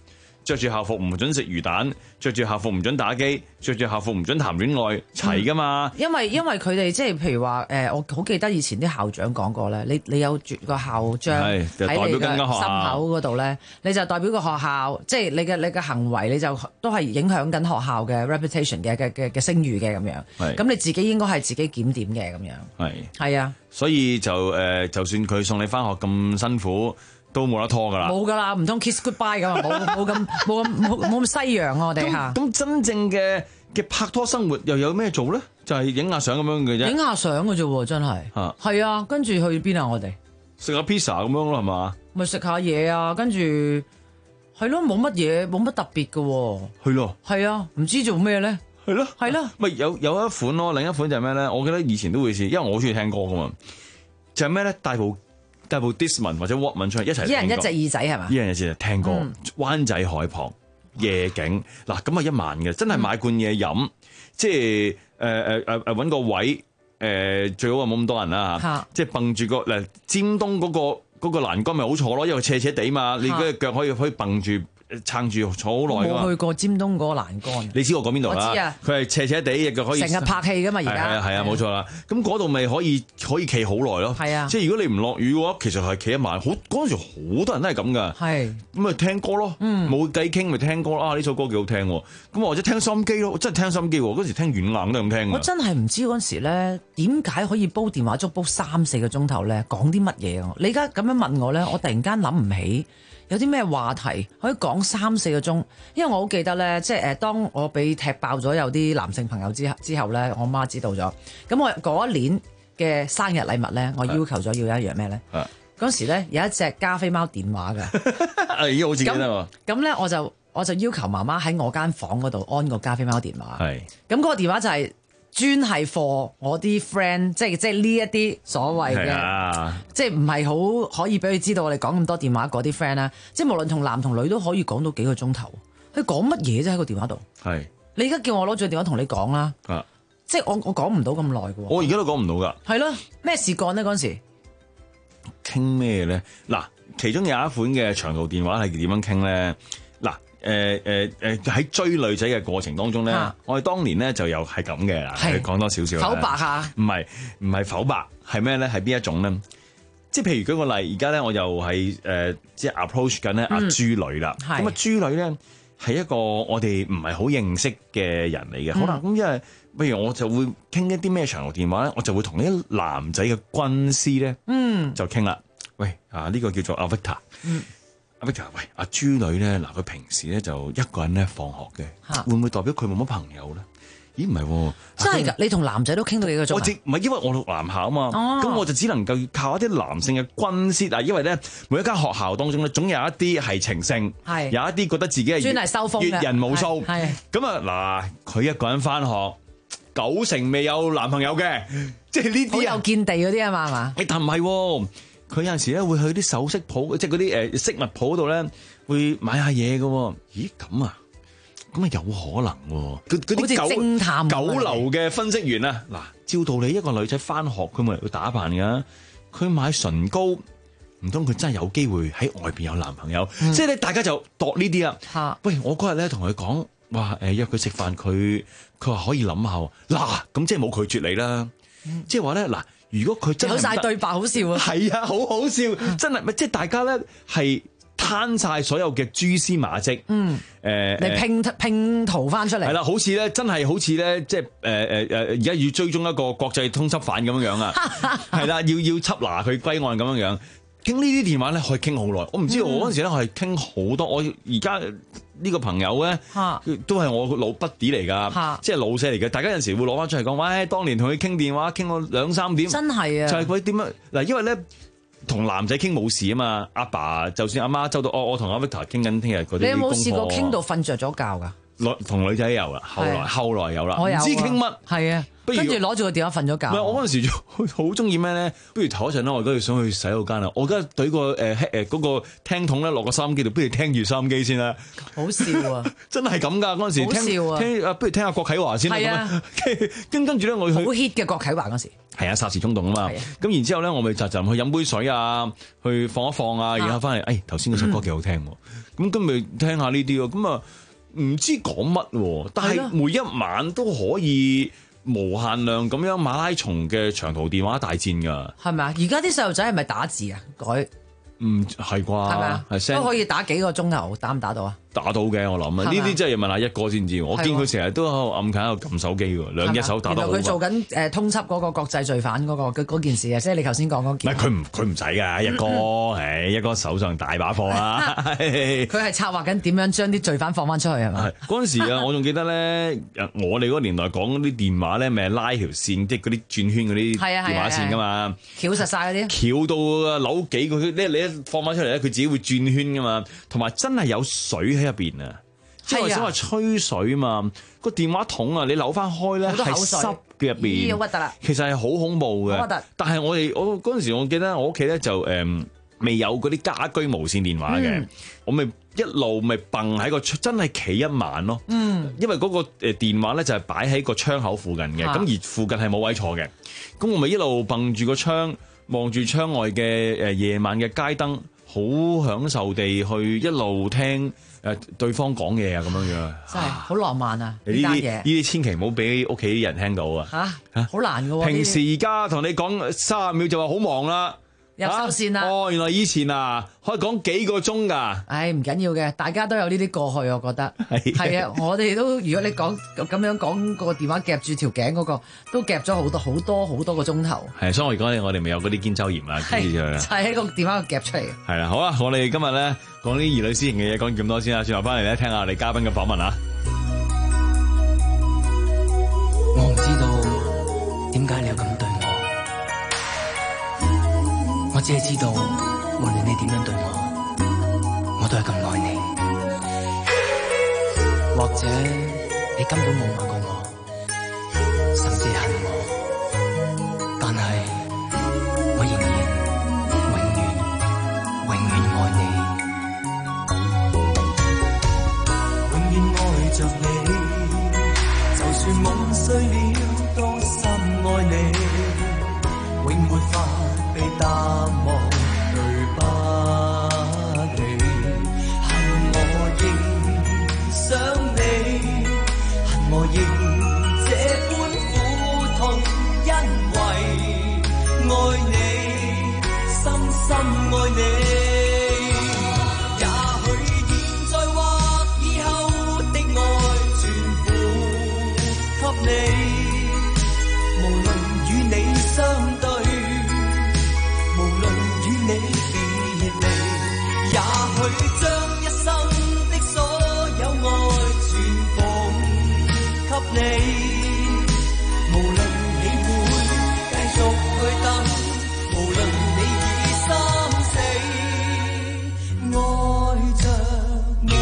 着住校服唔準食魚蛋，着住校服唔準打機，着住校服唔準談戀愛，齊噶嘛？ 因為因為佢哋即係譬如話誒、呃，我好記得以前啲校長講過咧，你你有住個校章喺你嘅心口嗰度咧，你就代表個學校，即係你嘅你嘅行為，你就都係影響緊學校嘅 reputation 嘅嘅嘅嘅聲譽嘅咁樣。咁你自己應該係自己檢點嘅咁樣。係係啊， 所以就誒、呃，就算佢送你翻學咁辛苦，都冇得拖噶啦， 冇噶啦，唔通 kiss goodbye 咁啊？冇冇咁冇咁冇冇咁西洋啊！我哋嚇咁真正嘅嘅拍拖生活又有咩做咧？就係影下相咁樣嘅啫， 影下相嘅啫喎，真係嚇係啊！跟住去邊啊？我哋食下 pizza 咁樣咯，係嘛？ 咪食下嘢啊！跟住係咯，冇乜嘢，冇乜特別嘅喎。 係咯， 係啊，唔知做咩咧？ 係咯， 係咯。 咪有有一款咯，另一款就係咩咧？我記得以前都會試，因為我好中意聽歌噶嘛，就係咩咧？帶部帶部 Discman 或者 Walkman 出去一齊， 一人一隻耳仔係嘛？ 一人一隻聽歌，嗯、灣仔海旁夜景嗱，咁啊一晚嘅，真係買罐嘢飲，嗯、即係誒誒誒誒揾個位誒、呃，最好啊冇咁多人啦嚇，啊、即係蹦住個嗱尖東嗰、嗰個嗰、嗰個欄杆咪好坐咯，因為斜斜地嘛，你嗰隻腳可以可以蹦住。撐住坐好耐㗎嘛！ 冇去過尖東嗰個欄杆。 你知我講邊度啦？我知啊。佢係斜斜地，亦就可以成日拍戲㗎嘛。而家係啊係啊，冇錯啦。咁嗰度咪可以可以企好耐咯。係啊。即係如果你唔落雨嘅話，其實係企一晚。好嗰陣時好多人都係咁㗎。係。咁咪聽歌咯。嗯。冇偈傾咪聽歌啊！呢首歌幾好聽喎。咁或者聽收音機咯，真係聽收音機喎。嗰時聽軟硬都係咁聽。 我真係唔知嗰陣時咧點解可以煲電話粥煲三四個鐘頭咧，講啲乜嘢啊？你而家咁樣問我咧，我突然間諗唔起。有啲咩話題可以講三四個鐘？因為我好記得咧，即係誒，當我俾踢爆咗有啲男性朋友之後之後咧，我媽知道咗。咁我嗰一年嘅生日禮物咧，我要求咗要一樣咩咧？嗰時咧有一隻加菲貓電話嘅， 咦，好似記得喎。 咁咧我就我就要求媽媽喺我間房嗰度安個加菲貓電話。係。咁嗰個電話就係、是。專係 for 我啲 friend，即係即係呢一啲所謂嘅，啊、即係唔係好可以俾佢知道我哋講咁多電話嗰啲 friend 啦。即係無論同男同女都可以講到幾個鐘頭。佢講乜嘢啫喺個電話度？係是你而家叫我攞住個電話同你講啦，啊、即係我我講唔到咁耐嘅。 我而家都講唔到㗎。係咯，咩事幹呢？嗰陣時傾咩咧？嗱，其中有一款嘅長途電話係點樣傾咧？嗱。誒誒誒喺追女仔嘅過程當中咧，啊、我哋當年咧就有係咁嘅啦，講是多少少剖白下， 唔係唔係剖白，係咩咧？係邊一種咧？即係譬如舉個例，而家咧我又係誒、呃、即係 approach 緊咧阿朱女啦。咁啊、嗯、朱女咧係一個我哋唔係好認識嘅人嚟嘅。嗯、好啦，咁因為譬如我就會傾一啲咩長途電話咧，我就會同啲男仔嘅軍師咧，嗯，就傾啦。喂啊，呢、呢個叫做阿 Victor。嗯阿 Victor， 喂，阿朱女咧，嗱佢平時咧就一個人咧放學嘅，哈會唔會代表佢冇乜朋友咧？咦，唔係喎， 真係㗎！他你同男仔都傾到幾個鐘？ 我唔係因為我讀男校啊嘛，咁、哦、我就只能夠靠一啲男性嘅軍師啊，因為咧每一間學校當中咧總有一啲係情聖，係是有一啲覺得自己係專係收風嘅，閱人無數，係咁啊嗱，佢一個人翻學，九成未有男朋友嘅，即係呢啲好有見地嗰啲啊嘛，係嘛？ 誒，但唔係喎。佢有陣時咧會去啲首飾鋪，即係嗰啲誒飾物鋪度咧，會買下嘢嘅。咦咁啊，咁啊有可能喎。嗰嗰啲九偵探九流嘅分析員啊，嗱，照道理一個女仔翻學，佢咪要打扮㗎。佢買唇膏，唔通佢真係有機會喺外邊有男朋友？嗯、即係咧，大家就度呢啲啊。嚇！喂，我嗰日咧同佢講話誒約佢食飯，佢佢話可以諗下。嗱，咁即係冇拒絕你啦。嗯、即係話咧嗱。如果佢真係有晒對白好笑啊！ 係啊，好好笑，真係咪即係大家咧係攤晒所有嘅蛛絲馬跡，嗯，誒， 你拼拼圖翻出嚟， 係啦，好似咧真係好似咧即係誒誒誒，而家要追蹤一個國際通緝犯咁樣樣啊，係啦，要要緝拿佢歸案咁樣樣，傾呢啲電話咧可以傾好耐。我唔知道我嗰陣時咧係傾好多，我而家呢個朋友咧，都係我老 buddy 嚟㗎，即係老細嚟嘅。大家有陣時會攞翻出嚟講，喂，當年同佢傾電話傾到兩三點， 真係啊！ 就係佢點樣嗱？因為咧同男仔傾冇事啊嘛。阿爸就算阿媽周到，我我同阿 Victor 傾緊聽日嗰啲。 你有冇試過傾到瞓着咗覺㗎？ 同女仔有啦，後來後來有啦，唔知傾乜。 係啊， 不如跟住攞住個電話瞓咗覺。 唔係，我嗰陣時好中意咩咧？不如頭一陣啦，我而家要想去洗手間啦，我而家懟個誒誒嗰個聽筒咧落個收音機度，不如聽住收音機先啦。 好笑啊！真係咁㗎，嗰陣時聽好笑啊！ 聽啊，不如聽下郭啟華先啦。 係啊， 跟跟住咧，我去好 hit 嘅郭啟華嗰時。 係啊，霎時衝動啊嘛。咁然之後咧，我咪就就去飲杯水啊，去放一放啊，然後翻嚟，誒頭先嗰首歌幾好聽喎。咁咁咪聽下呢啲咯。咁啊唔知講乜喎，但係每一晚都可以無限量咁樣馬拉松嘅長途電話大戰㗎。 係咪啊？而家啲細路仔係咪打字啊？改唔係啩？係咪啊？ 都可以打幾個鐘頭，打唔打到啊？ 打到嘅，我諗啊，呢啲真係要問下一哥先知。我見佢成日都喺度暗緊喺度撳手機喎，兩隻手打得好。 原來佢做緊誒通緝嗰個國際罪犯嗰個嗰件事啊，即係你頭先講嗰件。 唔係佢唔佢唔使㗎，一哥，誒一哥手上大把貨啦。 佢係策劃緊點樣將啲罪犯放翻出去係咪？ 嗰陣時啊，我仲記得咧，我哋嗰個年代講啲電話咧，咪拉條線，即係嗰啲轉圈嗰啲電話線㗎嘛， 翹實晒嗰啲， 翹到扭幾個圈，你你一放翻出嚟咧，佢自己會轉圈㗎嘛，同埋真係有水喺入邊啊！即係我想話吹水啊嘛，個電話筒啊，你扭翻開咧係濕嘅入邊， 好核突啦！ 其實係好恐怖嘅， 好核突。 但係我哋我嗰陣時，我記得我屋企咧就誒未有嗰啲家居無線電話嘅，我咪一路咪蹦喺個真係企一晚咯。嗯，因為嗰個誒電話咧就係擺喺個窗口附近嘅，咁而附近係冇位坐嘅，咁我咪一路蹦住個窗，望住窗外嘅誒夜晚嘅街燈，好享受地去一路聽。誒對方講嘢啊，咁樣樣真係好浪漫啊！呢啲嘢呢啲千祈唔好俾屋企啲人聽到啊！ 嚇嚇，好難㗎喎！ 平時而家同你講三十秒就話好忙啦， 入收線啦！ 哦，原來以前啊可以講幾個鐘㗎。 唉，唔緊要嘅，大家都有呢啲過去，我覺得係係啊！我哋都如果你講咁樣講個電話夾住條頸嗰個，都夾咗好多好多好多個鐘頭。係， 所以我而家我哋咪有嗰啲肩周炎啊， 係就係喺個電話度夾出嚟。 係啦，好啦，我哋今日咧講啲兒女私情嘅嘢，講咁多先啦，轉頭翻嚟咧聽下我哋嘉賓嘅訪問啊。 我唔知道點解你要咁對我，我只係知道無論你點樣對我，我都係咁愛你。或者你根本冇愛過我，甚至恨我，但係我仍然永遠永遠愛你，永遠愛着你。就算夢碎了，都深愛你，永沒法被淡忘，對不起。恨我仍想你，恨我仍這般苦痛，因為愛你，深深愛你。也許現在或以後的愛全付給你，無論與你相對，無論與你別離，也許將一生的所有愛全奉給你，無論你會繼續去等，無論你已心死，愛着我。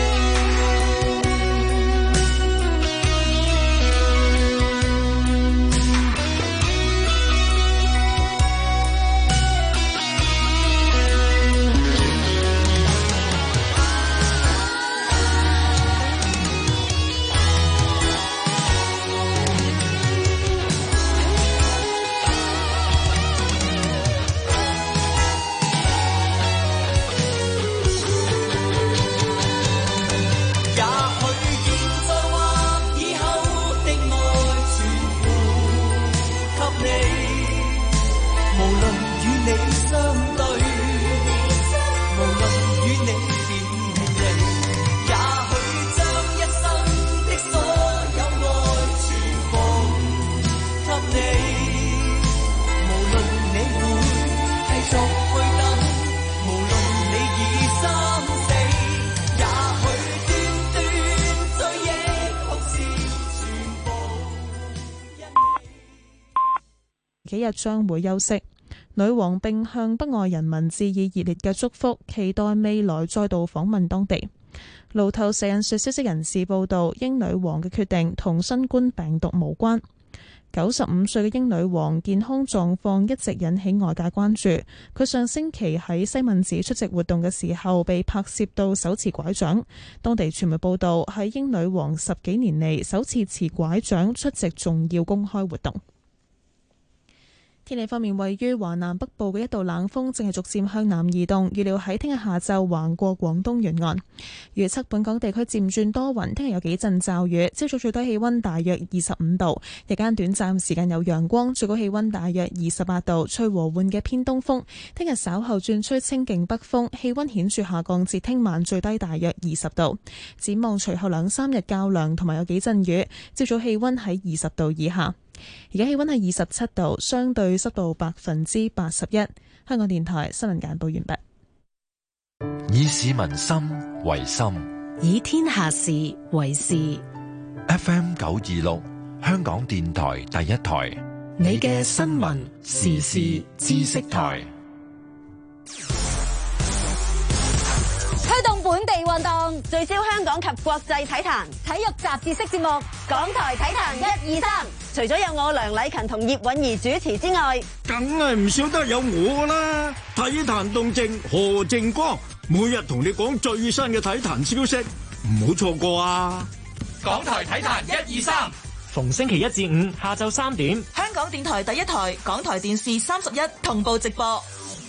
幾日將會休息。女王並向北愛人民致以熱烈嘅祝福，期待未來再度訪問當地。路透社引述消息人士報道，英女王嘅決定同新冠病毒無關。 九十五歲嘅英女王健康狀況一直引起外界關注。佢上星期喺西敏寺出席活動嘅時候被拍攝到手持拐杖。當地傳媒報道係英女王十幾年嚟首次持拐杖出席重要公開活動。天氣方面，位於華南北部嘅一道冷鋒正係逐漸向南移動，預料喺聽日下晝橫過廣東沿岸。預測本港地區漸轉多雲，聽日有幾陣驟雨，朝早最低氣溫大約二十五度，日間短暫時間有陽光，最高氣溫大約二十八度，吹和緩嘅偏東風。聽日稍後轉吹清勁北風，氣溫顯著下降至聽晚最低大約二十度。展望隨後兩三日較涼，同埋有幾陣雨，朝早氣溫喺二十度以下。而家氣溫係二十七度，相對濕度百分之八十一。香港電台新聞簡報完畢。 以市民心為心， 以天下事為事。 F M 九二六，香港電台第一台， 你嘅新聞時事知識台。 推動本地運動，聚焦香港及國際體壇，體育雜誌式節目，港台體壇一二三。除咗有我梁禮勤同葉韻儀主持之外， 梗係唔少得有我啦！體壇動靜何靜光，每日同你講最新嘅體壇消息，唔好錯過啊！ 港台體壇一二三， 逢星期一至五下晝三點， 香港電台第一台、港台電視三十一同步直播。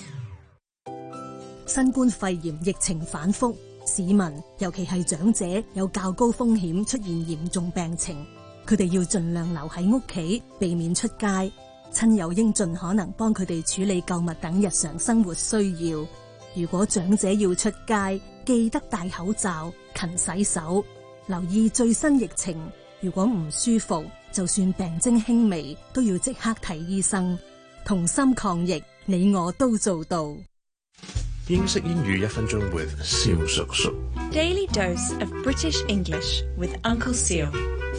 新冠肺炎疫情反覆，市民尤其係長者有較高風險出現嚴重病情，佢哋要盡量留喺屋企，避免出街。親友應盡可能幫佢哋處理購物等日常生活需要。如果長者要出街，記得戴口罩、勤洗手，留意最新疫情。如果唔舒服，就算病徵輕微，都要即刻睇醫生。同心抗疫，你我都做到。 英式英語一分鐘 with 蕭叔叔。 Daily dose of British English with Uncle Seal。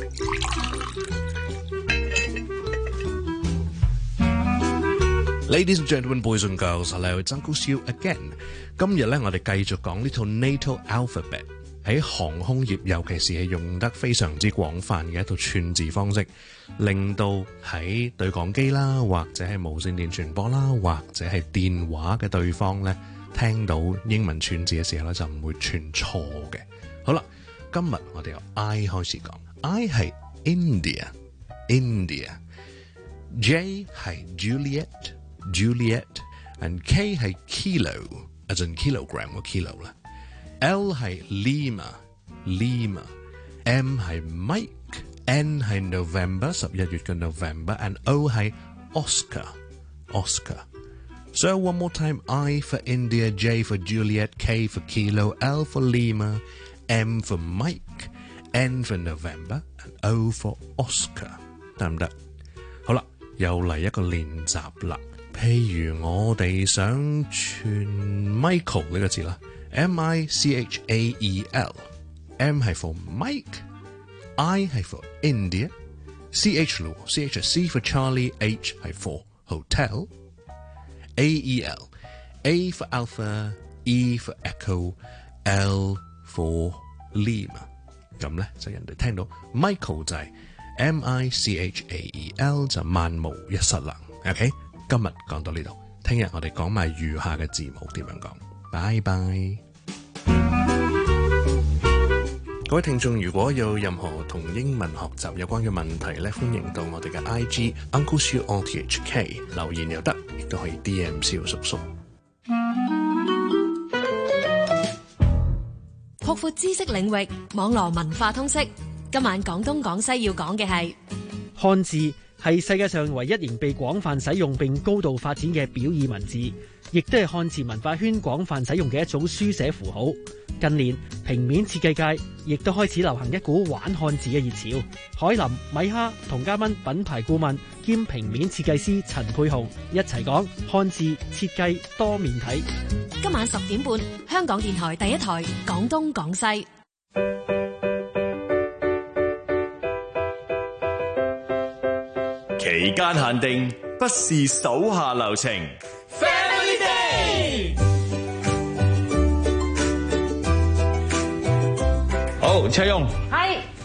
Ladies and gentlemen, boys and girls, hello, it's Uncle Seal again。 今日咧，我哋繼續講呢套 NATO Alphabet， 喺航空業，尤其是係用得非常之廣泛嘅一套串字方式，令到喺對講機啦，或者係無線電傳播啦，或者係電話嘅對方咧，聽到英文串字嘅時候咧，就唔會串錯嘅。好啦，今日我哋由 I 開始講。 I 係 India India， J 係 Juliet Juliet， and K 係 Kilo as in kilogram 個 kilo 啦。 L 係 Lima Lima， M 係 Mike， N 係 November 十一月嘅 November， and O 係 Oscar Oscar。 So one more time, I for India, J for Juliet, K for Kilo, L for Lima, M for Mike, N for November, and O for Oscar。 得唔得？好啦，又嚟一個練習啦。譬如我哋想串 Michael 呢個字啦， M I C H A E L， M 係 for Mike， I 係 for India， C H 咯 ，C H 係 C for Charlie， H 係 for Hotel， A E L， A for Alpha， E for Echo， L for Lima。 咁咧就人哋聽到 Michael 就係 M I C H A E L， 就萬無一失啦。 OK， 今日講到呢度，聽日我哋講埋餘下嘅字母點樣講。拜拜。各位聽眾，如果有任何同英文學習有關嘅問題咧，歡迎到我哋嘅 I G Uncle Siu R T H K 留言又得，亦都可以 D M 蕭叔叔。 擴闊知識領域，網絡文化通識。今晚廣東廣西要講嘅係漢字，係世界上唯一仍被廣泛使用並高度發展嘅表意文字，亦都係漢字文化圈廣泛使用嘅一種書寫符號。近年平面設計界亦都開始流行一股玩漢字嘅熱潮。海林、米哈同嘉賓品牌顧問兼平面設計師陳佩紅一齊講漢字設計多面睇。 今晚十點半，香港電台第一台廣東廣西。 期間限定，不是手下留情。 Family Day。 好，車雍， 係，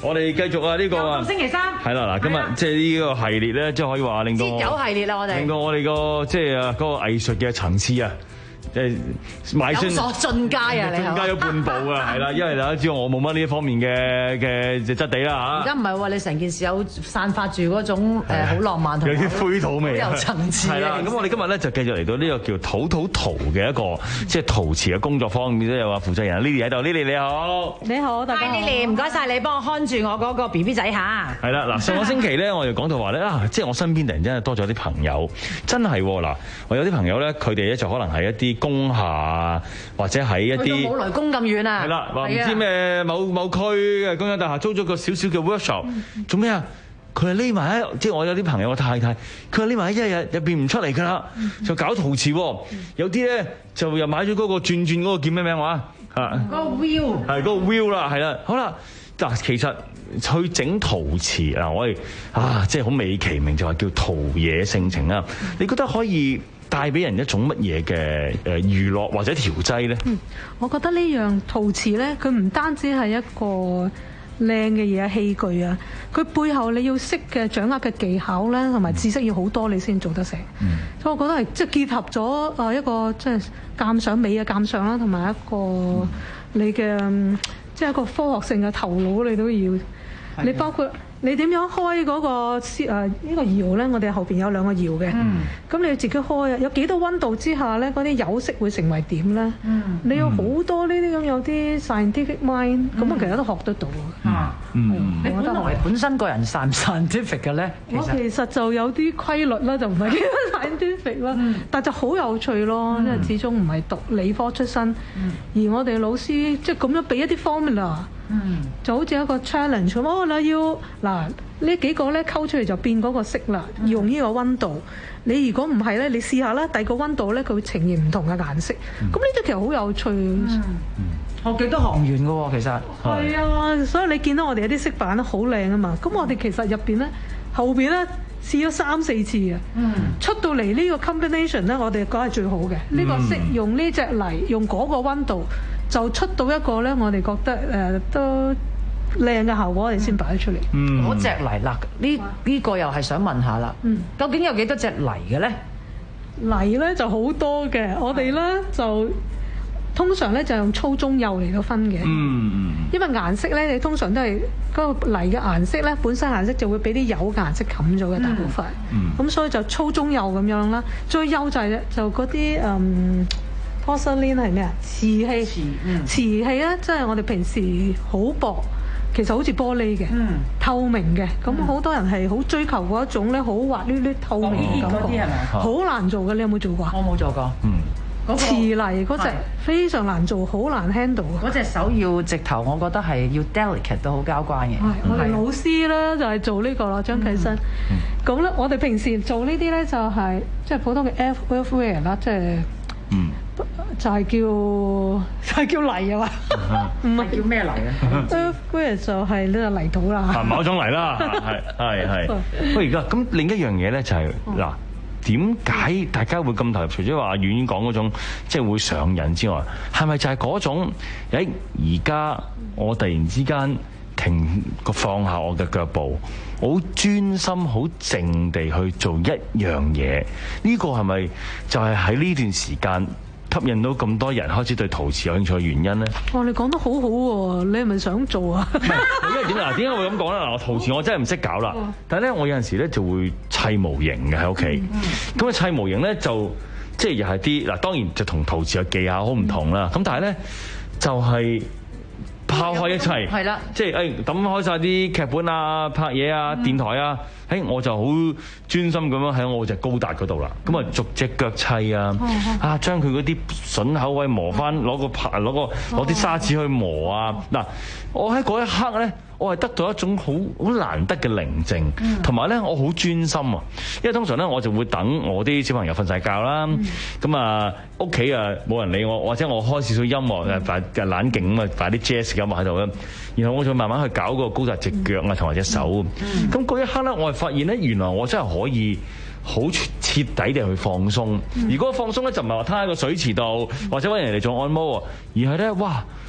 我哋繼續啊！呢個啊， 星期三係啦嗱，今日即係呢個系列咧，即係可以話令到節友系列啦，我哋令到我哋個即係啊嗰個藝術嘅層次啊！即係邁進有所進階啊！你進階咗半步啊，係啦，因為大家知道我冇乜呢一方面嘅嘅質地啦嚇。 而家唔係話你成件事有散發住嗰種誒好浪漫同有啲灰土味， 有層次係啦。咁我哋今日咧就繼續嚟到呢個叫土土陶嘅一個即係陶瓷嘅工作坊，咁都有話負責人 Lily 喺度。Lily 你好， 你好，大家好。Lily 唔該晒你幫我看住我嗰個 B B 仔嚇。 係啦，嗱上個星期咧我哋講到話咧啊，即係我身邊突然之間多咗啲朋友，真係嗱，我有啲朋友咧，佢哋咧就可能係一啲工廈。或者喺一啲冇雷公咁遠啊！ 係啦，話唔知咩某某區嘅公有大廈租咗個少少嘅 workshop，做咩啊？佢係匿埋喺，即係我有啲朋友嘅太太，佢係匿埋喺一日入邊唔出嚟㗎啦，就搞陶瓷。有啲咧就又買咗嗰個轉轉嗰個叫咩名話啊？ 嗰個 wheel 係嗰個 wheel 啦，係啦，好啦，嗱其實去整陶瓷嗱，我哋啊即係好美其名就係叫陶冶性情啊！你覺得可以帶俾人一種乜嘢嘅誒娛樂或者調劑咧？ 嗯，我覺得呢樣陶瓷咧，佢唔單止係一個靚嘅嘢器具啊，佢背後你要識嘅掌握嘅技巧咧，同埋知識要好多，你先做得成。嗯，所以我覺得係即係結合咗啊一個即係鑑賞美嘅鑑賞啦，同埋一個你嘅即係一個科學性嘅頭腦，你都要。你包括你點樣開嗰個誒呢個窯咧？我哋後邊有兩個窯嘅，咁、嗯、你要自己開啊！有幾多溫度之下咧，嗰啲釉色會成為點咧？嗯、你有好多呢啲咁有啲 scientific mind，咁、嗯、我其實都學得到嘅。啊，嗯， 你本來本身個人 scientific 嘅咧， 我其實就有啲規律啦，就唔係幾 scientific 啦，嗯、但就好有趣咯，因為、嗯、始終唔係讀理科出身，嗯、而我哋老師即係咁樣俾一啲 formula。嗯，就好似一個 challenge 咁，哦，你要嗱呢幾個咧溝出嚟就變嗰個色啦，要用呢個溫度。你如果唔係咧，你試下啦，第二個溫度咧佢會呈現唔同嘅顏色。咁呢啲其實好有趣。嗯， 學幾多行員㗎喎，其實係啊，所以你見到我哋有啲色板咧好靚啊嘛。咁我哋其實入邊咧後邊咧試咗三四次嘅，嗯，出到嚟呢個 combination 咧，我哋覺得係最好嘅。呢、嗯、個色用呢隻泥，用嗰個溫度。就出到一個咧，我哋覺得誒、呃、都靚嘅效果，我哋先擺得出嚟。 嗯，嗰隻泥嗱，呢呢個又係想問下啦。嗯，究竟有幾多隻泥嘅咧？ 泥咧就好多嘅，我哋咧就通常咧就用粗中幼嚟到分嘅。嗯嗯。因為顏色咧，你通常都係嗰個泥嘅顏色咧，本身顏色就會俾啲油嘅顏色冚咗嘅大部分。嗯。咁所以就粗中幼咁樣啦。最幼就係就嗰啲嗯。Porcelain 係咩啊？瓷器，瓷、嗯、瓷器咧，即係我哋平時好薄，其實好似玻璃嘅，嗯、透明嘅。咁好多人係好追求嗰一種咧，好滑溜溜透明嘅感覺。好難做嘅，你有冇做過？ 我冇做過。嗯， 嗰個、瓷泥嗰隻非常難做，好難 handle。 嗰隻手要直頭，我覺得係要 delicate 都好交關嘅。 係，我哋老師咧就係做呢個咯，張啟生。咁咧，我哋平時做呢啲咧就係即係普通嘅 earthware 啦，即係。嗯，就係叫就係叫泥啊嘛，唔係叫咩泥啊 ？Earthware 就係呢個泥土啦。 啊，某種泥啦，係係係。喂，而家咁另一樣嘢咧就係嗱，點解大家會咁投入？除咗話婉講嗰種即係會上癮之外，係咪就係嗰種？誒，而家我突然之間停個放下我嘅腳步，我好專心、好靜地去做一樣嘢，呢個係咪就係喺呢段時間吸引到咁多人開始對陶瓷有興趣嘅原因咧？ 哇！你講得好好喎，你係咪想做啊？唔係， 因為點啊？點解會咁講咧？嗱，陶瓷我真係唔識搞啦，但係咧，我有陣時咧就會砌模型嘅喺屋企。咁啊，砌模型咧就即係又係啲嗱，當然就同陶瓷嘅技巧好唔同啦。咁但係咧就係、是。拋開一齊，係啦，即係誒抌開晒啲劇本啊、拍嘢啊、嗯、電台啊，喺我就好專心咁樣喺我隻高達嗰度啦。咁啊、嗯，逐隻腳砌啊，嗯、啊將佢嗰啲筍口位磨翻，攞個拍攞個攞啲砂紙去磨啊。嗱、嗯，我喺嗰一刻咧，我係得到一種好好難得嘅寧靜，同埋咧我好專心啊。因為通常咧我就會等我啲小朋友瞓晒覺啦，咁啊屋企啊冇人理我，或者我開少少音樂誒，擺嘅冷靜咁啊，擺啲 jazz 音樂喺度啦，然後我就慢慢去搞個高達隻腳啊，同埋隻手。咁嗰一刻咧，我係發現咧，原來我真係可以好徹底地去放鬆。而嗰個放鬆咧就唔係話攤喺個水池度，或者揾人嚟做按摩，而係咧哇！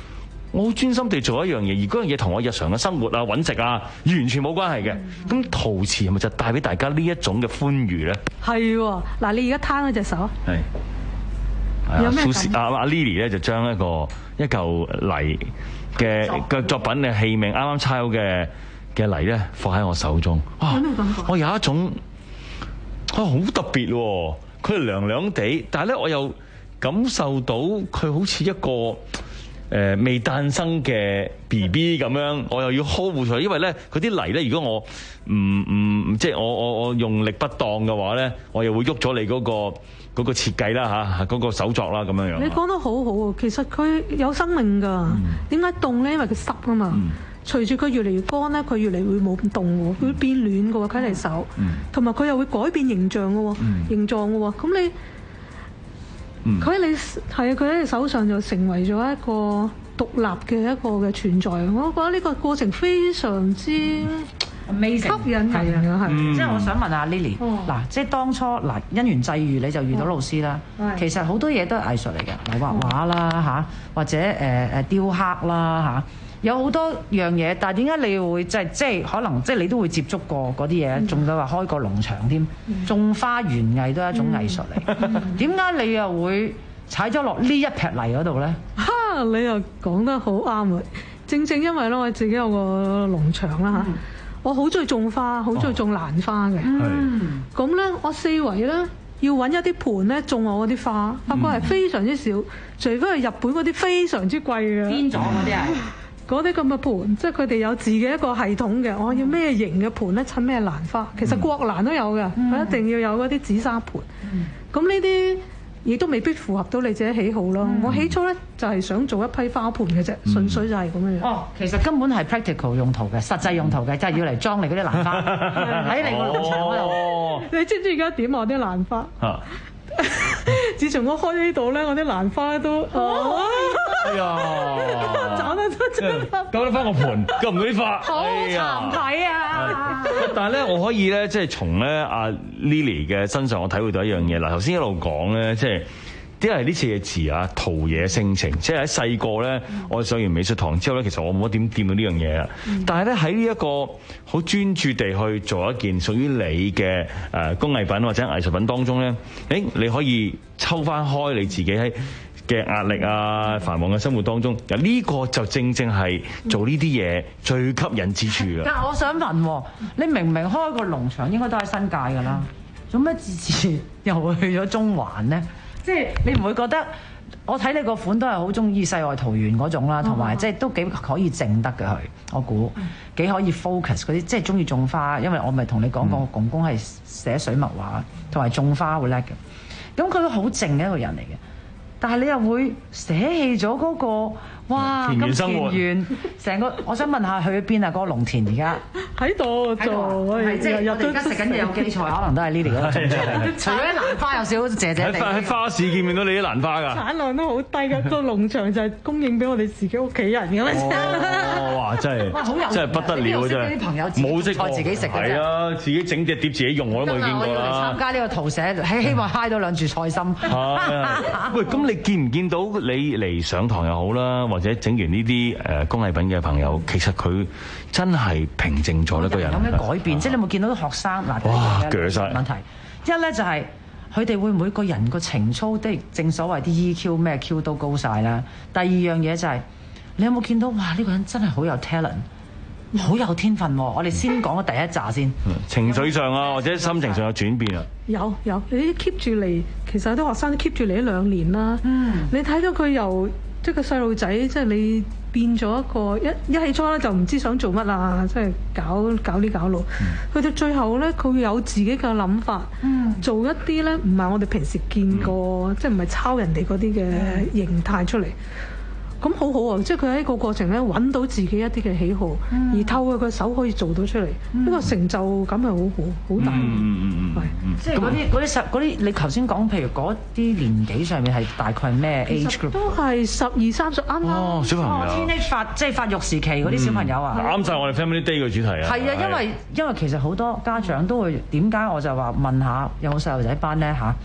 我好專心地做一樣嘢，而嗰樣嘢同我日常嘅生活啊、揾食啊完全冇關係嘅。咁陶瓷係咪就帶俾大家呢一種嘅歡愉咧？ 係喎，嗱你而家攤嗰隻手， 係有咩感覺？阿阿 Lily 咧就將一個一嚿泥嘅嘅作品嘅器皿，啱啱猜好嘅嘅泥咧放喺我手中。哇！ 有咩感覺？ 我有一種啊好特別喎，佢係涼涼地，但係咧我又感受到佢好似一個誒、呃、未誕生嘅 B B 咁樣，我又要呵護佢，因為咧佢啲泥咧，如果我唔唔即係我我我用力不當嘅話咧，我又會喐咗你嗰、嗰個嗰、嗰個設計啦嚇，嗰、嗰個手作啦咁樣樣。 你講得好好喎，其實佢有生命㗎。點解凍咧？因為佢濕啊嘛。嗯、隨住佢越嚟越乾咧，佢越嚟會冇咁凍喎，佢會變暖嘅喎，喺你手。同埋佢又會改變形象嘅喎，嗯、形狀嘅喎。咁你佢喺、嗯、你係啊，佢喺你手上就成為咗一個獨立嘅一個嘅存在。我覺得呢個過程非常之吸引人啊，係。 即係我想問下 Lily， 嗱，即係當初嗱因緣際遇你就遇到老師啦。其實好多嘢都係藝術嚟嘅，例如畫畫啦嚇，或者誒誒雕刻啦嚇，有好多樣嘢。但係點解你會即係即係可能即係你都會接觸過嗰啲嘢，仲有話開個農場添，種花園藝都係一種藝術嚟。點解你又會踩咗落呢一撇泥嗰度咧？ 哈！你又講得好啱啊！正正因為咧，我自己有個農場啦嚇。我好中意種花，好中意種蘭花嘅。咁咧、嗯，我四圍咧要揾一啲盆咧種我嗰啲花，發覺係非常之少，除非係日本嗰啲非常之貴嘅。 邊種嗰啲係？ 嗰啲咁嘅盆，即係佢哋有自己一個系統嘅。我要咩型嘅盆咧？襯咩蘭花？其實國蘭都有嘅，佢、嗯、一定要有嗰啲紫砂盆。咁呢啲亦都未必符合到你自己喜好咯。嗯、我起初咧就係想做一批花盆嘅啫，嗯、純粹就係咁樣樣。 哦，其實根本係 practical 用途嘅，實際用途嘅，即係要嚟裝你嗰啲蘭花喺你個農場嗰度。 哦、你知唔知而家點我啲蘭花？啊、自從我開呢度咧，我啲蘭花都哦， 哎呀， 找得出真係救得翻個盆，救唔到啲花， 好殘睇啊！ 但係咧，我可以咧，即係從咧阿 Lily 嘅身上，我體會到一樣嘢啦。頭先一路講咧，即係啲係呢次嘅詞啊，陶冶性情。即係喺細個咧，我上完美術堂之後咧，其實我冇乜點掂到呢樣嘢啊。但係咧喺呢一個好專注地去做一件屬於你嘅誒工藝品或者藝術品當中咧，誒你可以抽翻開你自己喺嘅壓力啊，繁忙嘅生活當中，嗱呢個就正正係做呢啲嘢最吸引之處啦。 但係我想問，你明明開個農場應該都喺新界㗎啦，做咩次次又去咗中環咧？即係你唔會覺得？我睇你個款都係好中意世外桃源嗰種啦，同埋即係都幾可以靜得嘅佢，我估幾可以 focus 嗰啲，即係中意種花，因為我咪同你講過，我公公係寫水墨畫同埋種花好叻嘅，咁佢都好靜嘅一個人嚟嘅。但係你又會捨棄咗嗰個哇咁田園成個，我想問下去咗邊啊？嗰個農田而家喺度做， 係即係我哋而家食緊嘅有機菜，可能都係 Lily 嗰度種出嚟。除咗啲蘭花有少少謝謝地。 喺花市見唔見到你啲蘭花㗎？ 產量都好低嘅，個農場就係供應俾我哋自己屋企人咁樣。 哦，哇！真係真係不得了啊！真係啲朋友冇識菜自己食嘅啫。 係啊，自己整隻碟自己用我都冇見過啦。 我要嚟參加呢個陶社，希望揩到兩柱菜心。 喂，咁你見唔見到你嚟上堂又好啦，或者整完呢啲誒工藝品嘅朋友，其實佢真係平靜咗呢個人。 有咩改變？即係你有冇見到啲學生嗱？ 哇，鋸曬問題一咧就係佢哋會唔會個人個情操，即係正所謂啲 E Q 咩 Q 都高晒啦。第二樣嘢就係你有冇見到哇？呢個人真係好有 talent， 好有天分喎！我哋先講咗第一紮先。 情緒上啊，或者心情上有轉變啊？ 有有，你 keep 住嚟，其實有啲學生都 keep 住嚟一兩年啦。嗯，你睇到佢由即係個細路仔，即係你變咗一個一一起初咧就唔知想做乜啊，即係搞搞呢搞路。去到最後咧，佢會有自己嘅諗法，嗯、做一啲咧唔係我哋平時見過，嗯、即係唔係抄人哋嗰啲嘅形態出嚟。咁好好啊！即係佢喺個過程咧揾到自己一啲嘅喜好，嗯、而透過佢手可以做到出嚟，呢、嗯、個成就感係好好好大。 嗯嗯嗯係、嗯，即係嗰啲嗰啲十嗰啲，你頭先講，譬如嗰啲年紀上面係大概係咩 age group？ 都係十二三歲啱啱。 哦，小朋友。 天氣發即係發育時期嗰啲小朋友啊。 啱晒、嗯、我哋 Family Day 嘅主題啊。 係啊，因為因為其實好多家長都會點解我就話問下有冇細路仔班咧嚇？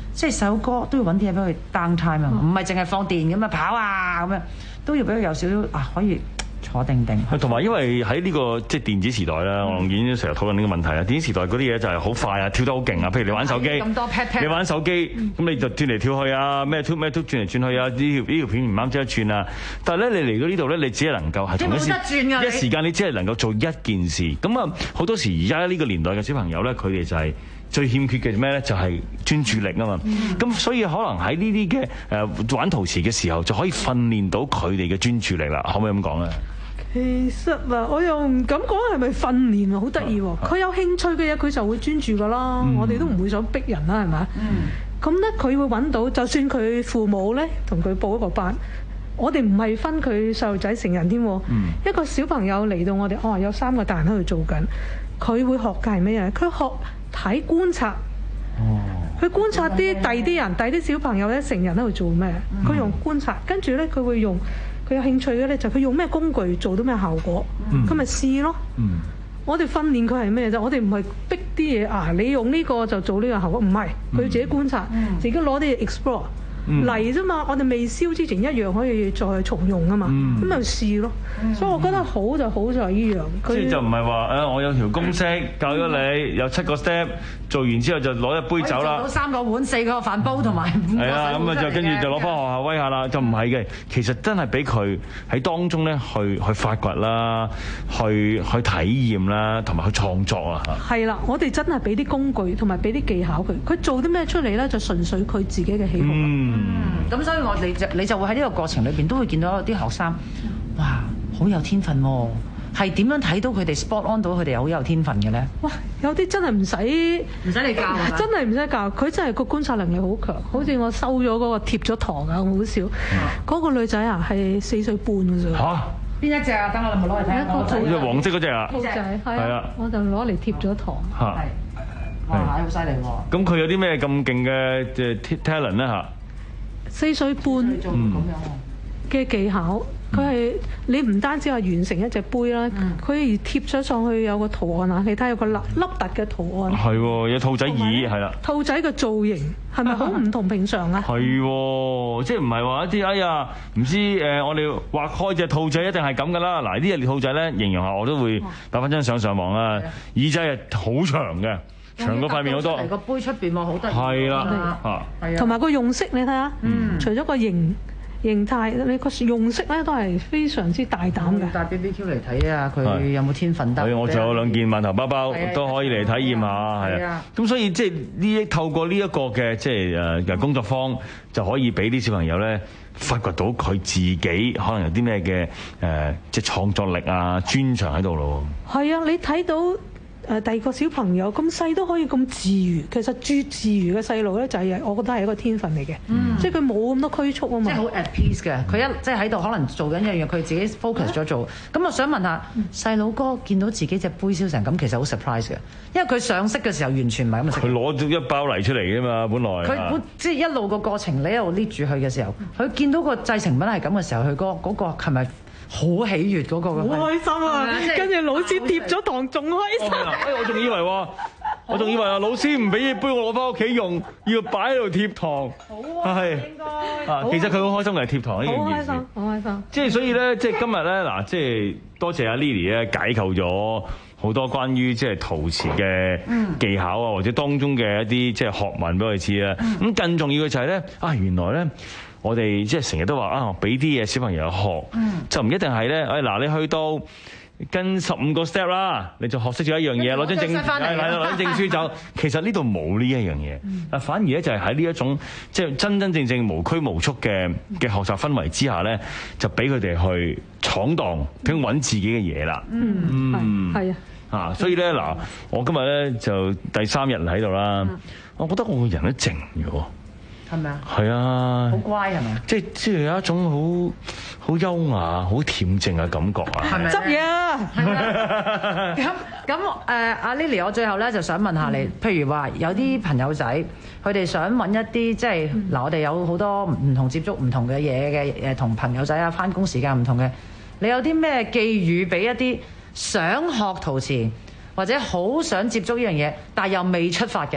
即係首歌都要揾啲嘢俾佢 down time 啊，唔係淨係放電咁啊跑啊咁樣，都要俾佢有少少啊可以坐定定。 同埋因為喺呢個即係電子時代啦，我已經成日討論呢個問題啦。電子時代嗰啲嘢就係好快啊，跳得好勁啊。譬如你玩手機， 咁多 pad pad 你玩手機咁你就轉嚟跳去啊，咩 tube 咩 tube 轉嚟轉去啊，呢條呢條片唔啱即係轉啊。但係咧你嚟到呢度咧，你只係能夠係同一時一時間，你只係能夠做一件事。咁啊好多時而家呢個年代嘅小朋友咧，佢哋就係最欠缺嘅咩咧？就係專注力啊嘛。咁、嗯、所以可能喺呢啲嘅誒玩陶瓷嘅時候，就可以訓練到佢哋嘅專注力啦。可唔可以咁講咧？ 其實啊，我又唔敢講係咪訓練啊，好得意喎！佢有興趣嘅嘢，佢就會專注噶啦。嗯、我哋都唔會想逼人啦，係咪？咁咧、嗯，佢會揾到，就算佢父母咧同佢報一個班，我哋唔係分佢細路仔成人添。嗯、一個小朋友嚟到我哋，哦，有三個大人喺度做緊，佢會學嘅係咩嘢？佢學睇觀察。哦。佢觀察啲第啲人、第啲小朋友咧，成人喺度做咩？佢、嗯、用觀察，跟住咧佢會用。佢有興趣嘅咧，就佢用咩工具做到咩效果，佢咪試咯。嗯、我哋訓練佢係咩啫？我哋唔係逼啲嘢啊！你用呢個就做呢個效果，唔係佢自己觀察，嗯、自己攞啲嘢 explore 嚟啫嘛。我哋未燒之前一樣可以再重用啊嘛，咁咪、嗯、試咯。嗯、所以我覺得好就好在依樣。 即係就唔係話誒，我有條公式教咗你，有七個 step，做完之後就攞一杯酒啦。 做到三個碗、四個飯煲同埋五個水。係啊，咁啊就跟住就攞翻學校威下啦，就唔係嘅。其實真係俾佢喺當中咧去去發掘啦，去去體驗啦，同埋去創作啊。 係啦，我哋真係俾啲工具同埋俾啲技巧佢，佢做啲咩出嚟咧，就純粹佢自己嘅喜好。 嗯，咁所以我哋就你就會喺呢個過程裏邊都會見到啲學生，哇！好有天分喎，係點樣睇到佢哋 spot on 到佢哋好有天分嘅咧？ 哇！有啲真係唔使唔使你教啊！ 真係唔使教，佢真係個觀察能力好強。好似我收咗嗰個貼咗糖啊，好笑。嗰、嗯、個女仔啊，係四歲半嘅啫。嚇！ 邊一隻啊？等我攞嚟睇下。 一個黃色嗰隻啊？ 兔仔係啊，我就攞嚟貼咗糖。 係。哇！好犀利喎！ 咁佢有啲咩咁勁嘅即係 talent 咧嚇？ 四歲半咁樣嘅技巧。佢係你唔單止係完成一隻杯啦，佢而貼咗上去有個圖案啊！你睇有個粒粒凸嘅圖案， 係喎，有兔仔耳係啦。 兔仔嘅造型係咪好唔同平常啊？ 係喎，即係唔係話一啲哎呀唔知誒，我哋畫開隻兔仔一定係咁噶啦。嗱，呢隻兔仔咧，形容下我都會擺翻張相上網啦。耳仔係好長嘅，長過塊面好多。 個杯出邊喎，好得意。 係啦，嚇， 同埋個用色你睇下，除咗個形。形態，你個用色咧都係非常之大膽嘅。 帶 B B Q 嚟睇啊，佢有冇天分得？ 我仲有兩件饅頭包包都可以嚟體驗下，係啊。咁所以即係呢透過呢一個嘅即係誒工作坊，就可以俾啲小朋友咧發掘到佢自己可能有啲咩嘅誒即係創作力啊、專長喺度咯。 係啊，你睇到。誒第二個小朋友咁細都可以咁自如，其實最自如嘅細路咧就係我覺得係一個天分嚟嘅，嗯、即係佢冇咁多拘束啊嘛。 即係好 at peace 嘅，佢一即係喺度可能做緊一樣嘢，佢自己 focus 咗做。咁、啊、我想問下細佬哥見到自己隻杯燒成咁，其實好 surprise 嘅，因為佢上色嘅時候完全唔係咁。 佢攞咗一包泥出嚟嘅嘛，本來。 佢本即係一路個過程，你一路拎住佢嘅時候，佢見到個製成品係咁嘅時候，佢嗰嗰個係咪？好喜悅嗰個， 好開心啊！跟住老師貼咗糖，仲開心。 哎，我仲以為話，我仲以為啊，老師唔俾杯我攞翻屋企用，要擺喺度貼糖。好啊，應該。啊，其實佢好開心嚟貼糖呢樣嘢。 好開心，好開心。 即係所以咧，即係今日咧，嗱，即係多謝阿 Lily 咧解構咗好多關於即係陶瓷嘅技巧啊，或者當中嘅一啲即係學問俾我哋知啦。咁更重要嘅就係咧，啊，原來咧。我哋即係成日都話啊，俾啲嘢小朋友學，嗯、就唔一定係咧。誒嗱，你去到跟十五個 step 啦，你就學識咗一樣嘢，攞張證，係啦，攞張證書走。其實呢度冇呢一樣嘢，啊，反而咧就係喺呢一種即係真真正正無拘無束嘅嘅學習氛圍之下咧，就俾佢哋去闖蕩，俾佢揾自己嘅嘢啦。 嗯，係啊， 啊，所以咧嗱，我今日咧就第三日喺度啦，我覺得我個人都靜咗。 係咪啊？ 係啊！ 好乖係咪啊？ 即係即係有一種好好優雅、好恬靜嘅感覺啊！ 係咪？執嘢啊！咁咁誒，阿 Lily，我最後咧就想問下你，嗯、譬如話有啲朋友仔，佢哋想揾一啲即係嗱，嗯、我哋有好多唔同接觸唔同嘅嘢嘅誒，同朋友仔啊，返工時間唔同嘅，你有啲咩寄語俾一啲想學陶瓷或者好想接觸呢樣嘢，但係又未出發嘅人咧？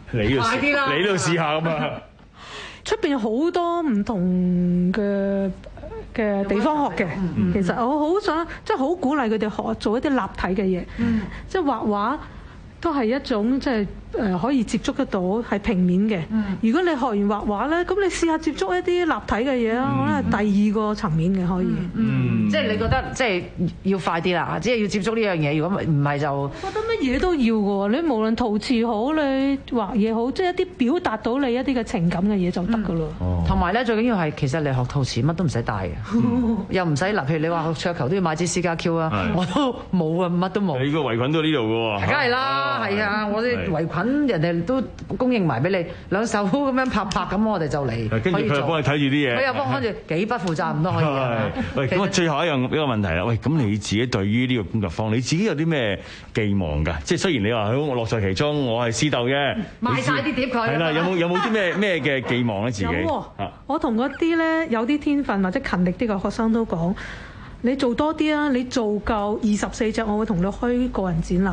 你呢度快啲啦你呢度試下咁啊！ 出邊有好多唔同嘅嘅地方學嘅， 嗯其實我好想即係好鼓勵佢哋學做一啲立體嘅嘢， 嗯即係畫畫都係一種即係誒可以接觸得到係平面嘅。 嗯如果你學完畫畫咧，咁你試下接觸一啲立體嘅嘢啦，可能係第二個層面嘅可以。 嗯，即係你覺得即係要快啲啦，即係要接觸呢樣嘢。如果唔係就我覺得乜嘢都要嘅喎，你無論陶瓷好，你畫嘢好，即係一啲表達到你一啲嘅情感嘅嘢就得㗎咯。 同埋咧，最緊要係其實你學陶瓷乜都唔使帶嘅，又唔使嗱，譬如你話學桌球都要買支私家 Q 啊，我都冇啊，乜都冇。 你個圍裙都呢度嘅喎， 梗係啦，係啊，我啲圍裙人哋都供應埋俾你，兩手咁樣拍拍咁，我哋就嚟。 跟住佢又幫你睇住啲嘢， 佢又幫跟住幾不負責任都可以嘅。 喂，咁啊，最後一樣一個問題啦。喂，咁你自己對於呢個工作坊，你自己有啲咩寄望㗎？即係雖然你話好我樂在其中，我係私鬥嘅， 賣晒啲碟佢。 係啦，有冇有冇啲咩咩嘅寄望咧？自己有喎，我同嗰啲咧有啲天分或者勤力啲嘅學生都講。你做多啲啊！你做夠二十四隻，我會同你開個人展覽。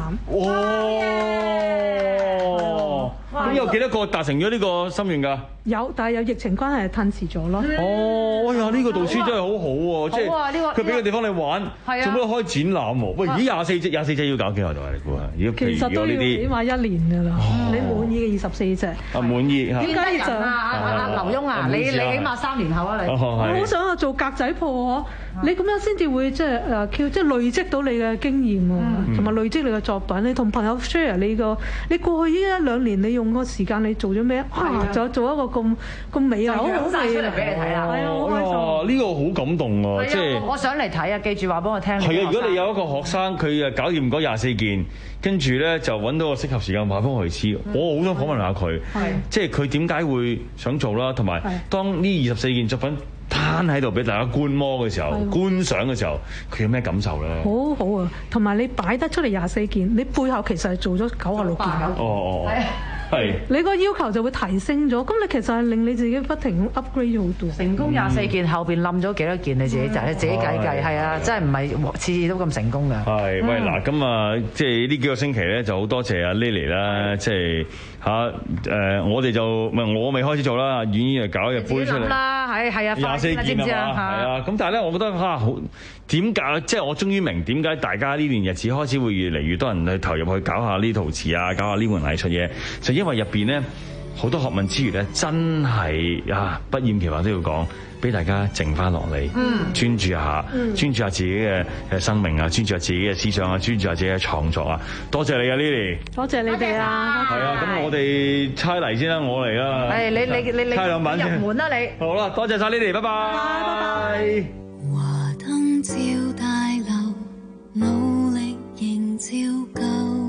哇！咁有幾多個達成咗呢個心願㗎？ 有，但係有疫情關係係褪遲咗咯。 哦，哎呀，呢個導師真係好好喎，即係好啊呢個佢俾個地方你玩， 係啊做咩開展覽喎？喂，咦，廿四隻廿四隻要搞幾耐度啊？你估啊？如果譬其實都要如呢啲， 起碼一年㗎啦。你滿意嘅二十四隻。 啊滿意嚇。 點解就啊啊劉墉啊？你你起碼三年後啊你。 我好想啊做格仔鋪，你咁樣先至會即係誒 Q，即係累積到你嘅經驗喎，同埋累積你嘅作品。你同朋友 share 你個，你過去呢一兩年你用個時間你做咗咩？哇！就做一個咁咁美啊，好好晒出嚟俾你睇啦。 係啊，好開心。 哇！呢個好感動喎，即係我想嚟睇啊！記住話俾我聽。 係啊，如果你有一個學生，佢誒搞掂嗰廿四件，跟住咧就揾到個適合時間話俾我哋知，我好想訪問下佢，即係佢點解會想做啦，同埋當呢二十四件作品攤喺度俾大家觀摩嘅時候、觀賞嘅時候，佢有咩感受咧？ 好好啊，同埋你擺得出嚟廿四件，你背後其實係做咗九十六件。 哦哦，係。 你個要求就會提升咗，咁你其實係令你自己不停 upgrade 好多。 成功廿四件，後邊冧咗幾多件？你自己就係自己計計，係啊，真係唔係次次都咁成功㗎。 係，喂嗱，咁啊，即係呢幾個星期咧，就好多謝阿 Lily 啦，即係嚇誒，我哋就唔係我未開始做啦，婉姨就搞隻杯出嚟。 啦，係係啊， 廿四件啊嘛，係啊，咁但係咧，我覺得嚇好點解？即係我終於明點解大家呢段日子開始會越嚟越多人去投入去搞下呢陶瓷啊，搞下呢門藝術嘢，就因為入邊咧好多學問之餘咧，真係啊不厭其煩都要講，俾大家靜翻落嚟， 嗯， 專注下， 嗯， 專注下自己嘅嘅生命啊，專注下自己嘅思想啊，專注下自己嘅創作啊，多謝你啊 Lily， 多謝你哋啊， 係啊，咁我哋猜嚟先啦，我嚟啦， 係你你你你猜兩版先入門啦你， 好啦，多謝晒 Lily，拜拜，拜拜。 華燈照大樓，努力仍照舊，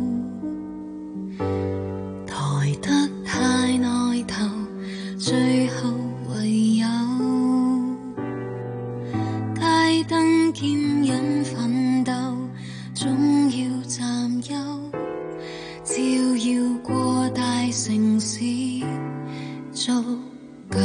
抬得太內頭，最後唯有街燈牽引奮鬥，總要佔優，照耀過大城市足夠。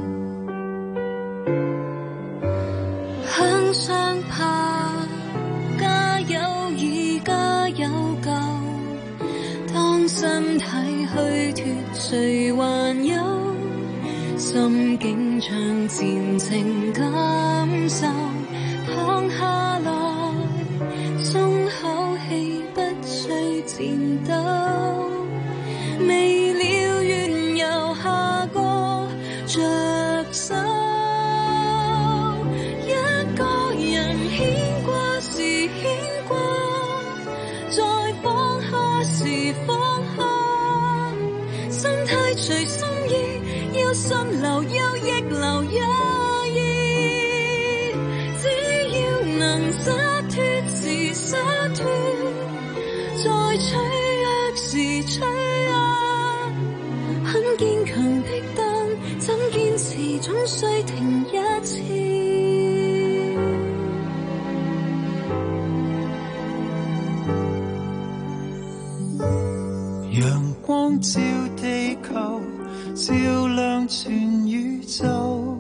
向上爬，加油而家有救。當身體虛脫，誰還有心境向前程感受？躺下來，鬆口氣，不需戰鬥。未了緣由下個着手。隨心意，要心流又逆流也易，只要能灑脫時灑脫，在脆弱時脆弱，很堅強的燈，怎堅持總需停一次。 陽光照地球，照亮全宇宙。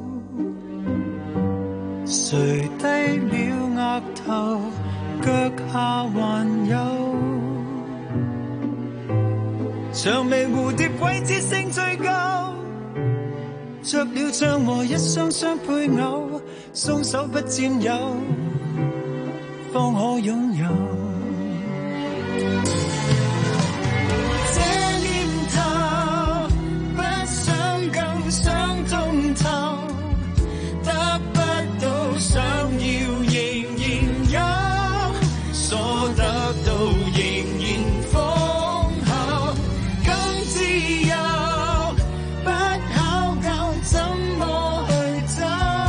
誰低了額頭，腳下還有常未蝴蝶季節性最高，着了像和一雙雙配偶，雙手不佔有，方可擁有。這念頭不想更想通透，得不到想要仍然有，所得到仍然豐厚，更自由，不考究怎麼去走，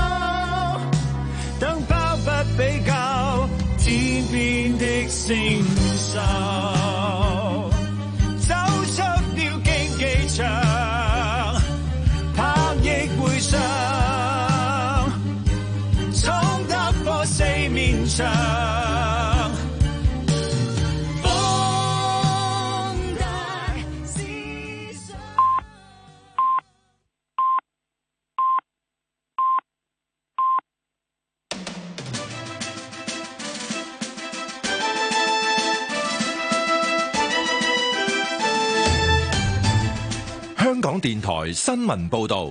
等拋不比較，天邊的星宿，走出了競技場，拍翼回上，闖得破四面牆。 香港電台新聞報道，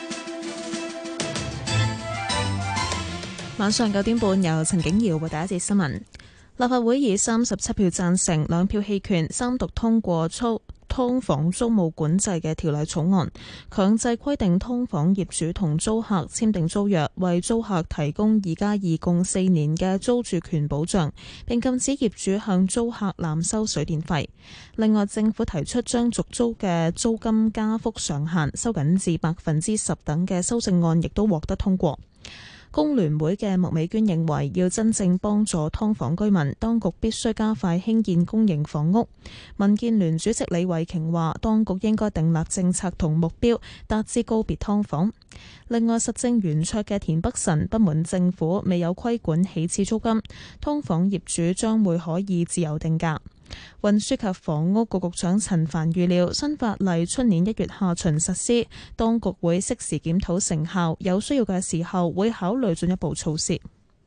晚上九點半由陳景瑤為大家節新聞。立法會以三十七票贊成、兩票棄權，三讀通過租劏房租務管制嘅條例草案，強制規定劏房業主同租客簽訂租約，為租客提供二加二共四年嘅租住權保障，並禁止業主向租客濫收水電費。另外，政府提出將續租嘅租金加幅上限收緊至百分之十等嘅修正案，亦都獲得通過。工聯會嘅麥美娟認為，要真正幫助劏房居民，當局必須加快興建公營房屋。民建聯主席李慧瓊話，當局應該訂立政策同目標，達至告別劏房。另外，實政圓桌嘅田北辰不滿政府未有規管起始租金，劏房業主將會可以自由定價。運輸及房屋局局長陳帆預料，新法例出年一月下旬實施，當局會適時檢討成效，有需要嘅時候會考慮進一步措施。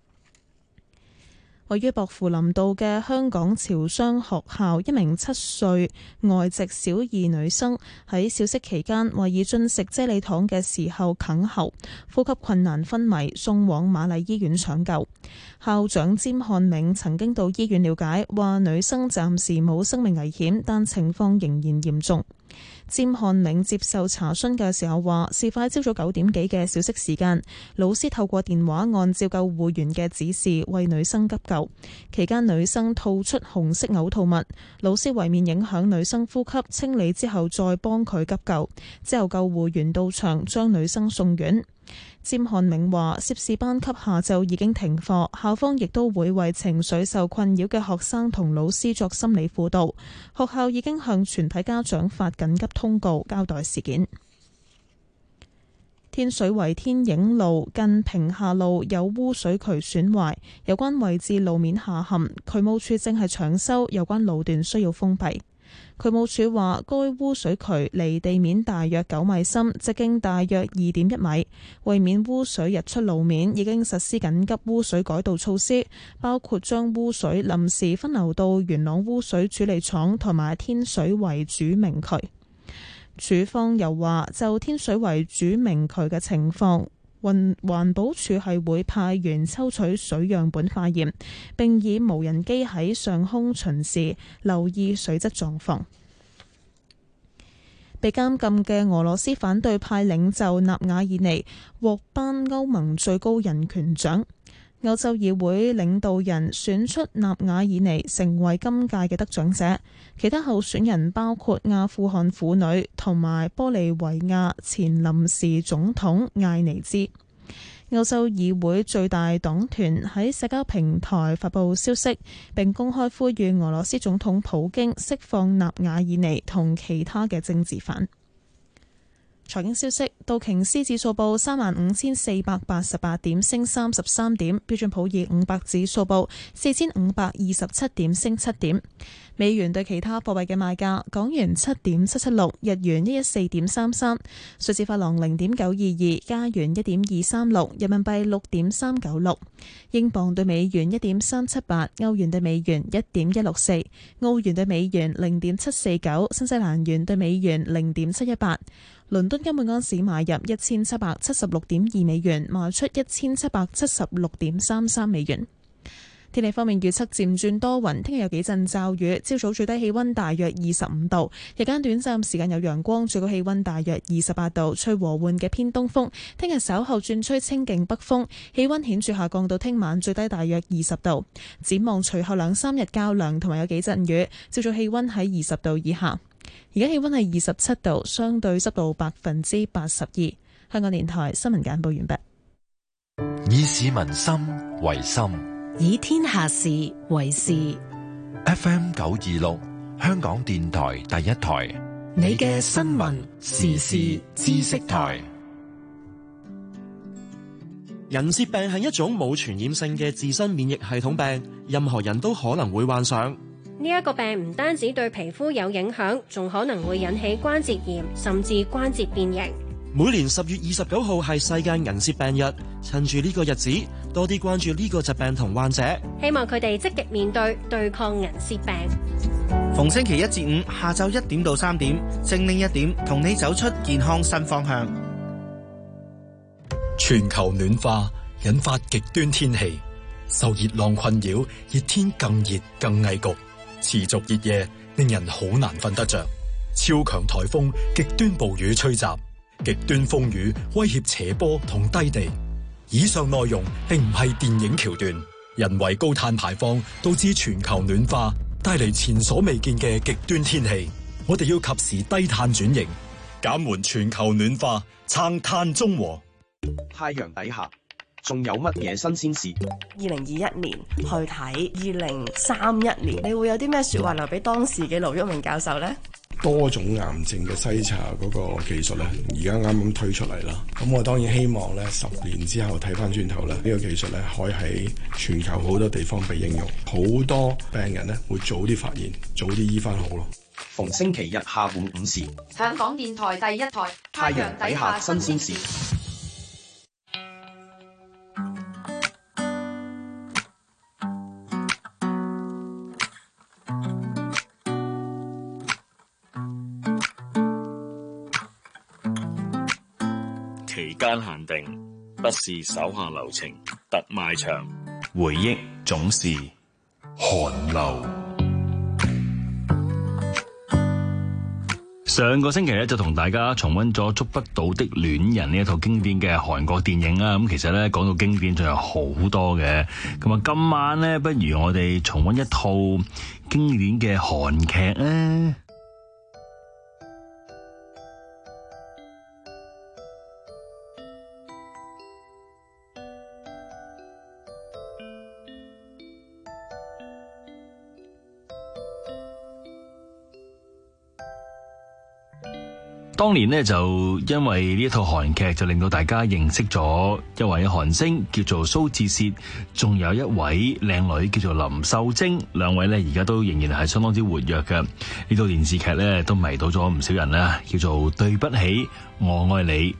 位於薄扶林道嘅香港潮商學校，一名七歲外籍小二女生喺小息期間懷疑進食啫喱糖嘅時候哽喉，呼吸困難昏迷，送往瑪麗醫院搶救。校長詹漢銘曾經到醫院了解，話女生暫時冇生命危險，但情況仍然嚴重。詹漢銘接受查詢嘅時候話，事發朝早九點幾嘅小息時間，老師透過電話按照救護員嘅指示為女生急救，期間女生吐出紅色嘔吐物，老師為免影響女生呼吸，清理之後再幫佢急救，之後救護員到場將女生送院。詹漢銘話，涉事班級下晝已經停課，校方亦都會為情緒受困擾嘅學生同老師作心理輔導。學校已經向全體家長發緊急通告，交代事件。天水圍天影路近屏廈路有污水渠損壞，有關位置路面下陷，渠務處正係搶修，有關路段需要封閉。渠務署話，該污水渠離地面大約九米深，直徑大約二點一米。為免污水溢出路面，已經實施緊急污水改道措施，包括將污水臨時分流到元朗污水處理廠同埋天水圍主明渠。署方又話，就天水圍主明渠嘅情況，環環保署係會派員抽取水樣本化驗，並以無人機喺上空巡視，留意水質狀況。被監禁嘅俄羅斯反對派領袖納瓦爾尼獲頒歐盟最高人權獎。歐洲議會領導人選出納瓦爾尼成為今屆嘅得獎者，其他候選人包括阿富汗婦女同埋玻利維亞前臨時總統艾尼茲。歐洲議會最大黨團喺社交平台發布消息，並公開呼籲俄羅斯總統普京釋放納瓦爾尼同其他嘅政治犯。財經消息，道瓊斯指數報三萬五千四百八十八點，升三十三點；標準普爾五百指數報四千五百二十七點，升七點。 美元對其他貨幣嘅賣價：港元七點七七六，日元一一四點三三，瑞士法郎零點九二二，加元一點二三六，人民幣六點三九六，英鎊對美元一點三七八，歐元對美元一點一六四，澳元對美元零點七四九，新西蘭元對美元零點七一八。倫敦金每安士買入一千七百七十六點二美元，賣出一千七百七十六點三三美元。天氣方面預測漸轉多雲，聽日有幾陣驟雨，朝早最低氣溫大約二十五度，日間短暫時間有陽光，最高氣溫大約二十八度，吹和緩嘅偏東風。聽日稍後轉吹清勁北風，氣溫顯著下降到聽晚最低大約二十度。展望隨後兩三日較涼，同埋有幾陣雨，朝早氣溫喺二十度以下。而家氣溫係二十七度，相對濕度百分之八十二。香港電台新聞簡報完畢。 以市民心為心， 以天下事為事。 F M 九二六，香港電台第一台， 你嘅新聞時事知識台。 銀屑病係一種冇傳染性嘅自身免疫系統病，任何人都可能會患上。 呢一個病唔單止對皮膚有影響，仲可能會引起關節炎，甚至關節變形。 每年十月二十九號係世界銀屑病日，趁住呢個日子，多啲關注呢個疾病同患者， 希望佢哋積極面對，對抗銀屑病。 逢星期一至五下晝一點到三點，精靈一點，同你走出健康新方向。 全球暖化引發極端天氣，受熱浪困擾，熱天更熱更危局。持續熱夜令人好難瞓得着，超強颱風、極端暴雨吹襲，極端風雨威脅斜坡同低地。以上內容並唔係電影橋段，人為高碳排放導致全球暖化，帶嚟前所未見嘅極端天氣。我哋要及時低碳轉型，減緩全球暖化，撐碳中和。 太陽底下仲有乜嘢新鮮事？ 二零二一年去睇二零三一年，你會有啲咩說話留俾當時嘅盧煜明教授呢？ 多種癌症嘅篩查嗰個技術咧，而家啱啱推出嚟啦。咁我當然希望咧，十年之後睇翻轉頭咧，呢個技術咧可以喺全球好多地方被應用，好多病人咧會早啲發現，早啲醫翻好咯。 逢星期日下午五時， 香港電台第一台，太陽底下新鮮事。 期間限定，不是手下留情，特賣場， 回憶總是寒流。上個星期咧就同大家重溫咗《觸不到的戀人》呢一套經典嘅韓國電影啦。咁其實咧講到經典仲有好多嘅。咁啊今晚咧不如我哋重溫一套經典嘅韓劇啊。當年呢，就因為呢一套韓劇就令到大家認識咗一位韓星叫做蘇志燮，仲有一位靚女叫做林秀晶，兩位呢而家都仍然係相當之活躍嘅。呢套電視劇呢都迷倒咗唔少人啦，叫做對不起我愛你。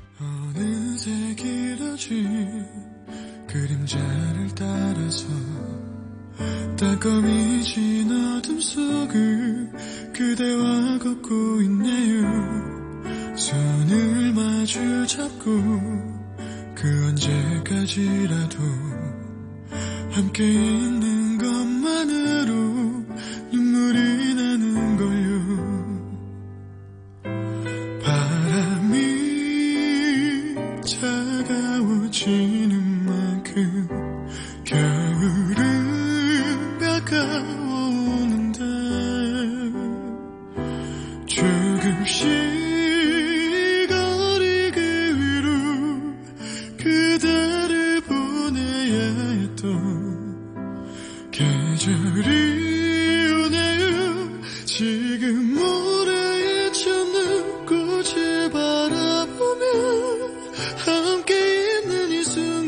손을 마주 잡고 그 언제까지라도 함께 있는 것만으로 눈물이 나는 걸요. 바람이 차가워지는 만큼 겨울은 가까워오는데 조금씩 계절이 오네요. 지금 모래에 젖는 꽃을 바라보며 함께 있는 이 순간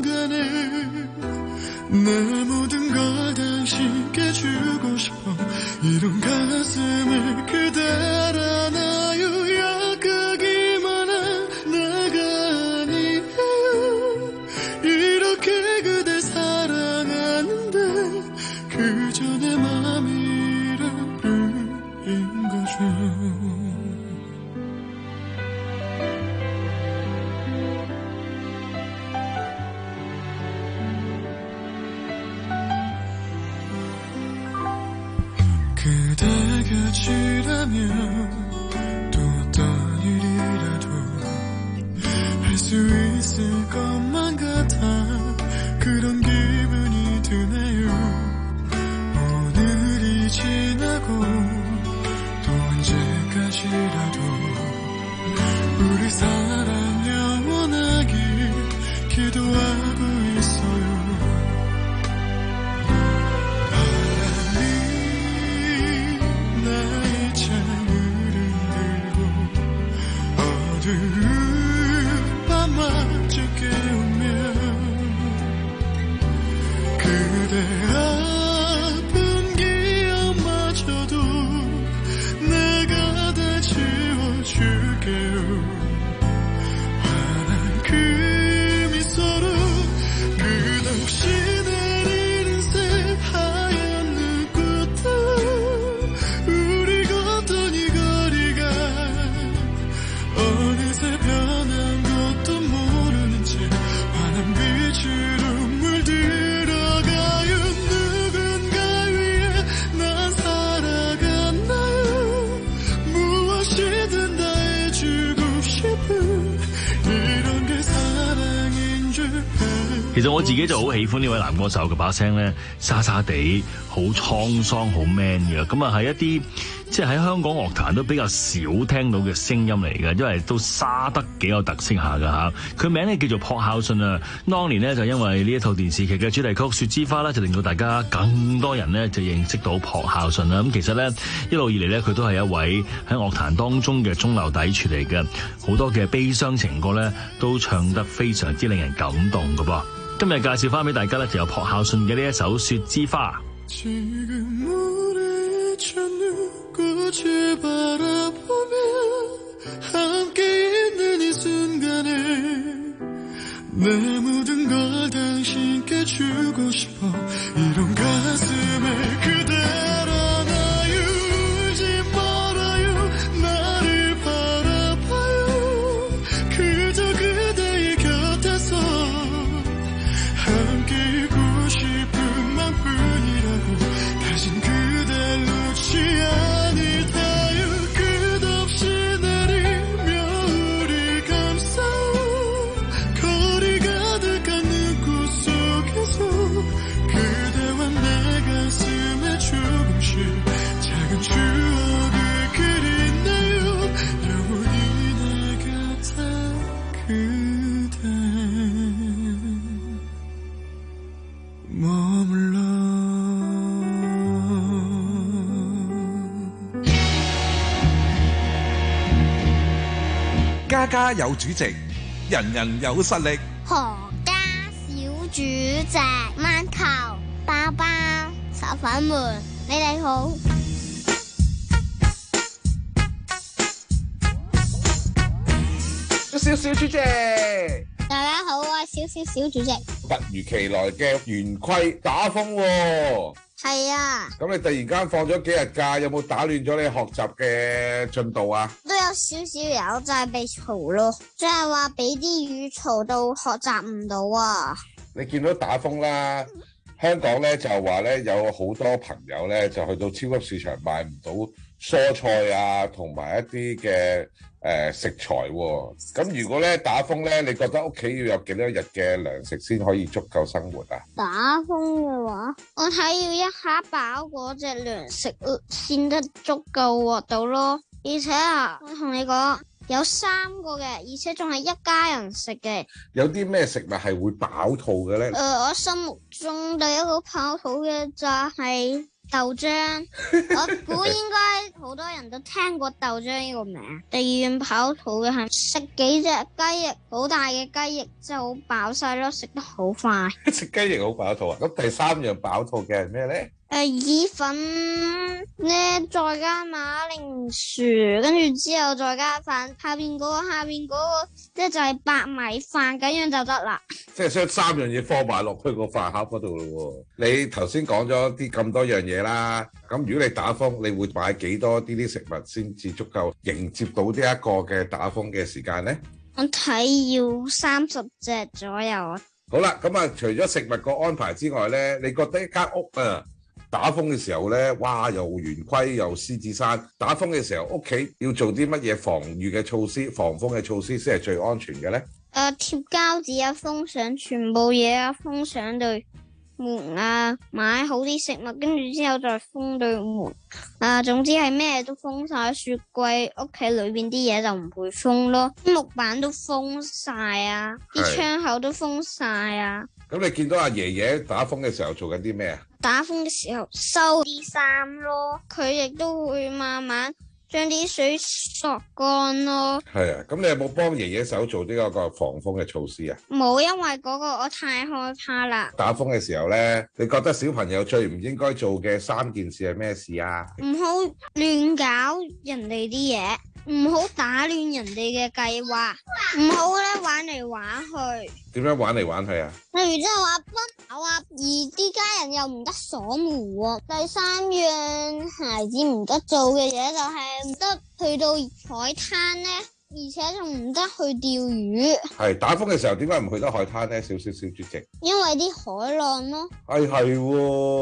것이라면 또 어떤 일이라도 할 수 있을 것만 같아 그런 기분이 드네요. 오늘이 지나고 또 언제까지라도 우리 사랑 영원하길 기도하고 있어요. 나의 창을 흔들고 어두운 밤마저 깨우면 그대 아픈 기억마저도 내가 다 지워줄게요. 환한 그 미소로 끝없이 내리는 새하얀 눈꽃도 우리 걷던 이 거리가 어느새 변한 것도 모르는 채 환한 빛으로 물들어가요. 누군가 위해 난 살아갔나요. 무엇이든 다 해주고 싶은 이런 게 사랑인 줄 알고. 其實我自己就好喜歡呢位男歌手嘅把聲咧，沙沙地，好滄桑，好 man 嘅。咁啊係一啲即係喺香港樂壇都比較少聽到嘅聲音嚟嘅，因為都沙得幾有特色下㗎嚇。佢名咧叫做朴孝信啊。當年呢，就因為呢一套電視劇嘅主題曲《雪之花》咧，就令到大家更多人呢就認識到朴孝信啦。咁其實咧一路以嚟咧，佢都係一位喺樂壇當中嘅中流砥柱嚟嘅，好多嘅悲傷情歌咧都唱得非常之令人感動㗎噃。今日介紹翻俾大家咧，就有朴孝信嘅呢一首《雪之花》。 지금 우리 저 눈꽃을 바라보며 함께 있는 이 순간에 내 모든 걸 당신께 주고 싶어 이런 가슴에 그대를 안아요. 울지 말아요. 나를 바라봐요. 그저 그대의 곁에서 함께 있고 싶은 맘뿐이라고 다신 그댈 놓지 않을까요. 끝없이 내리며 우리 감싸요. 거리 가득한 눈꽃 속에서 그대와 내 가슴에 조금씩 작은 추억을 그리네요. 영원히 내 곁에 그대 머물러. 家家有主席，人人有實力。 何家小主席，饅頭、包包、手粉們，你哋好。 小小主席， 大家好，我係小小小主席。 突如其來嘅圓規打風喎。 係啊。 咁你突然間放咗幾日假，有冇打亂咗你學習嘅進度啊？ 都有少少有，就係被嘈咯，即係話俾啲雨嘈到學習唔到啊。 你見到打風啦，香港咧就話咧有好多朋友咧就去到超級市場買唔到蔬菜啊，同埋一啲嘅誒食材喎、啊。咁如果咧打風咧，你覺得屋企要有幾多日嘅糧食先可以足夠生活啊？ 打風嘅話，我睇要一下飽嗰隻糧食先得足夠獲到咯。而且啊，我同你講，有三個嘅，而且仲係一家人食嘅。有啲咩食物係會飽肚嘅咧？誒、呃，我心目中第一個飽肚嘅就係豆漿。我估應該好多人都聽過豆漿呢個名。第二樣飽肚嘅係食幾隻雞翼，好大嘅雞翼，真係好飽晒咯，食得好快。食雞翼好飽肚啊！咁第三樣飽肚嘅係咩咧？誒、呃，意粉咧，再加馬鈴薯，跟住之後再加飯，下邊嗰、那個下邊嗰、那個，即係就係白米飯咁樣就得啦。即係將三樣嘢放埋落去個飯盒嗰度咯。你頭先講咗啲咁多樣嘢啦，咁如果你打風，你會買幾多呢啲食物先至足夠迎接到呢一個嘅打風嘅時間咧？我睇要三十隻左右啊。好啦，咁啊，除咗食物個安排之外咧，你覺得一間屋啊？ 打風嘅時候咧，哇，又圓規又獅子山。打風嘅時候，屋企要做啲乜嘢防禦嘅措施、防風嘅措施先係最安全嘅咧？誒、 呃，貼膠紙啊，封上全部嘢啊，封上對門啊，買好啲食物，跟住之後再封對門啊，總之係咩都封晒，雪櫃屋企裏邊啲嘢就唔會封咯，木板都封晒啊，啲窗口都封晒啊。 咁你見到阿爺爺打風嘅時候做緊啲咩啊？ 打風嘅時候收啲衫咯，佢亦都會慢慢將啲水索乾咯。係啊， 咁你有冇幫爺爺手做呢個個防風嘅措施啊？ 冇，因為嗰個我太害怕啦。 打風嘅時候咧，你覺得小朋友最唔應該做嘅三件事係咩事啊？ 唔好亂搞人哋啲嘢，唔好打亂人哋嘅計劃，唔好咧玩嚟玩去。 點樣玩嚟玩去啊？ 例如即係話奔跑啊，而啲家人又唔得鎖門喎。第三樣孩子唔得做嘅嘢就係唔得去到海灘咧，而且仲唔得去釣魚。係打風嘅時候，點解唔去得海灘咧？少少小主席。因為啲海浪咯。係係喎。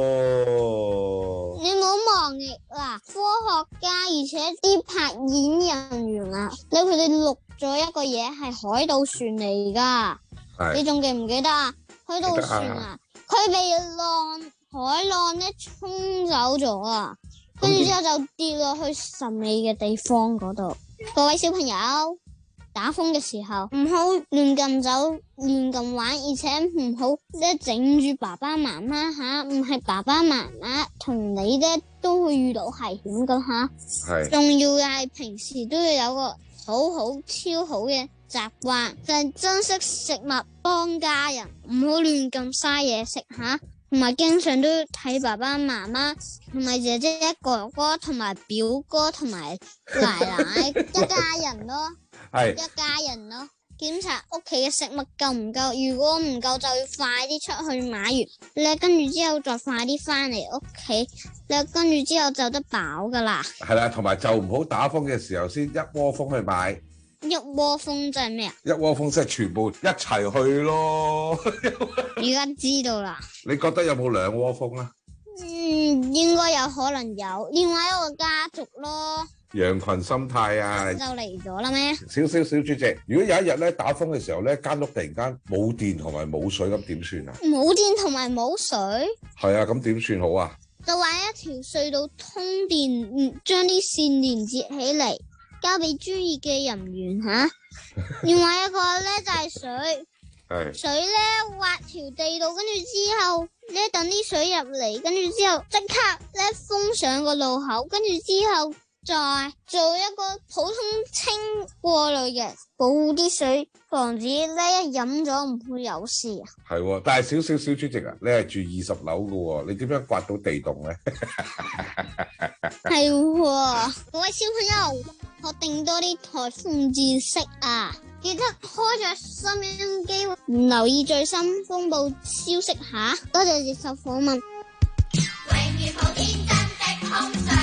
你唔好忘記嗱，科學家而且啲拍演人員啊，你佢哋錄咗一個嘢係海盜船嚟㗎。你仲記唔記得啊？海盜船啊，佢被浪海浪咧沖走咗啊，跟住之後就跌落去神秘嘅地方嗰度。各位小朋友，打風嘅時候唔好亂咁走、亂咁玩，而且唔好咧整住爸爸媽媽吓，唔係爸爸媽媽同你咧都會遇到危險噶吓。係。仲要嘅係平時都要有個好好超好嘅習慣，就係珍惜食物，幫家人，唔好亂咁嘥嘢食吓，同埋經常都睇爸爸媽媽同埋姐姐、哥哥同埋表哥同埋奶奶一家人咯，係一家人咯。檢查屋企嘅食物夠唔夠，如果唔夠就要快啲出去買完，你跟住之後再快啲翻嚟屋企，你跟住之後就得飽噶啦。係啦，同埋就唔好打風嘅時候先一窩蜂去買。一窩蜂即係咩啊？一窩蜂即係全部一齊去咯。而家知道啦。你覺得有冇兩窩蜂啊？嗯，應該有可能有，另外一個家族咯。羊群心態啊，就嚟咗啦咩？少少小主席，如果有一日咧打風嘅時候咧，間屋突然間冇電同埋冇水，咁點算啊？冇電同埋冇水？係啊，咁點算好啊？就挖一條隧道通電，嗯，將啲線連接起嚟，交俾專業嘅人員吓。另外一個咧就係水，係水咧挖條地道，跟住之後咧等啲水入嚟，跟住之後即刻咧封上個路口，跟住之後再做一個普通清過濾嘅，保護啲水，防止咧一飲咗唔會有事啊。係，但係少少小主席啊，你係住二十樓噶，你點樣刮到地洞咧？係，各位小朋友，學定多啲颱風知識啊！記得開着收音機，唔留意最新風暴消息下。多謝接受訪問。永遠好天真的空想。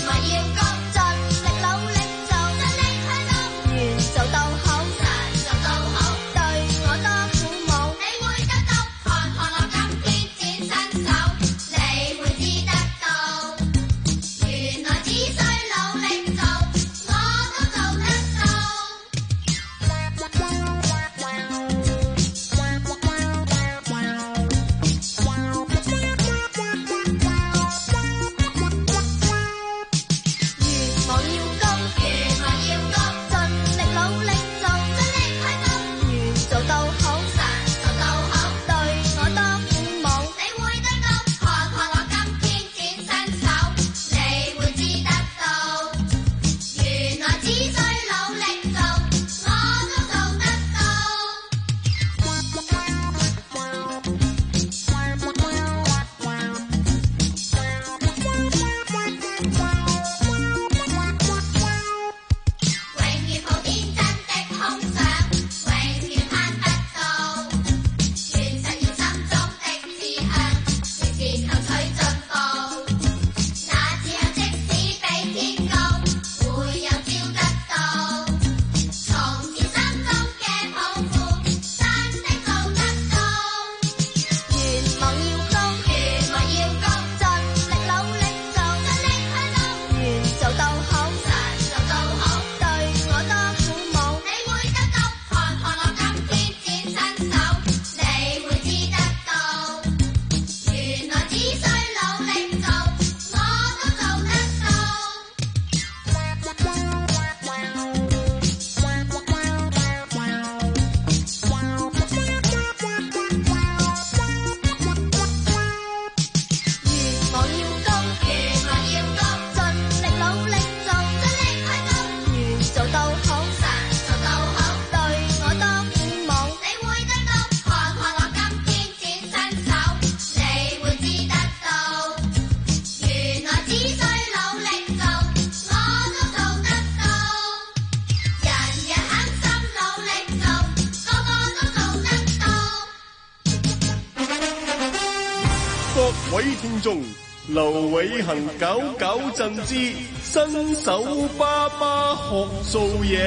做到好，做到位聽眾，劉偉恒搞搞震之新手爸爸學做嘢。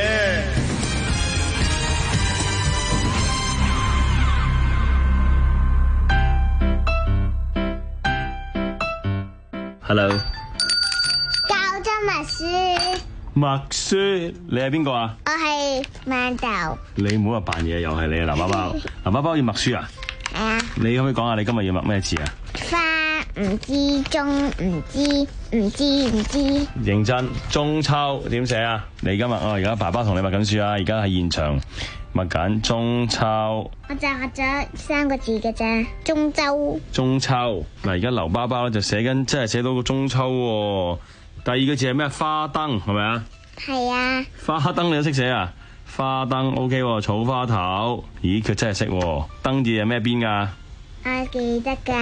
Hello， 教咗默書。 默書，你係邊個啊？ 我係饅頭。 你唔好話扮嘢，又係你啊！劉包包，劉包包要默書啊？ 係啊。 你可唔可以講下你今日要默咩字啊？ 花唔知，中唔知，唔知唔知。 認真，中秋點寫啊？你今日我而家爸爸同你默緊書啊！而家喺現場默緊中秋。 我就學咗三個字嘅啫，中秋。 中秋嗱，而家劉包包咧就寫緊，真係寫到個中秋喎。第二個字係咩？花燈係咪啊？ 係啊。 花燈你都識寫啊？花燈 OK 喎，草花頭。咦，佢真係識喎。燈字係咩邊㗎？ 我記得㗎。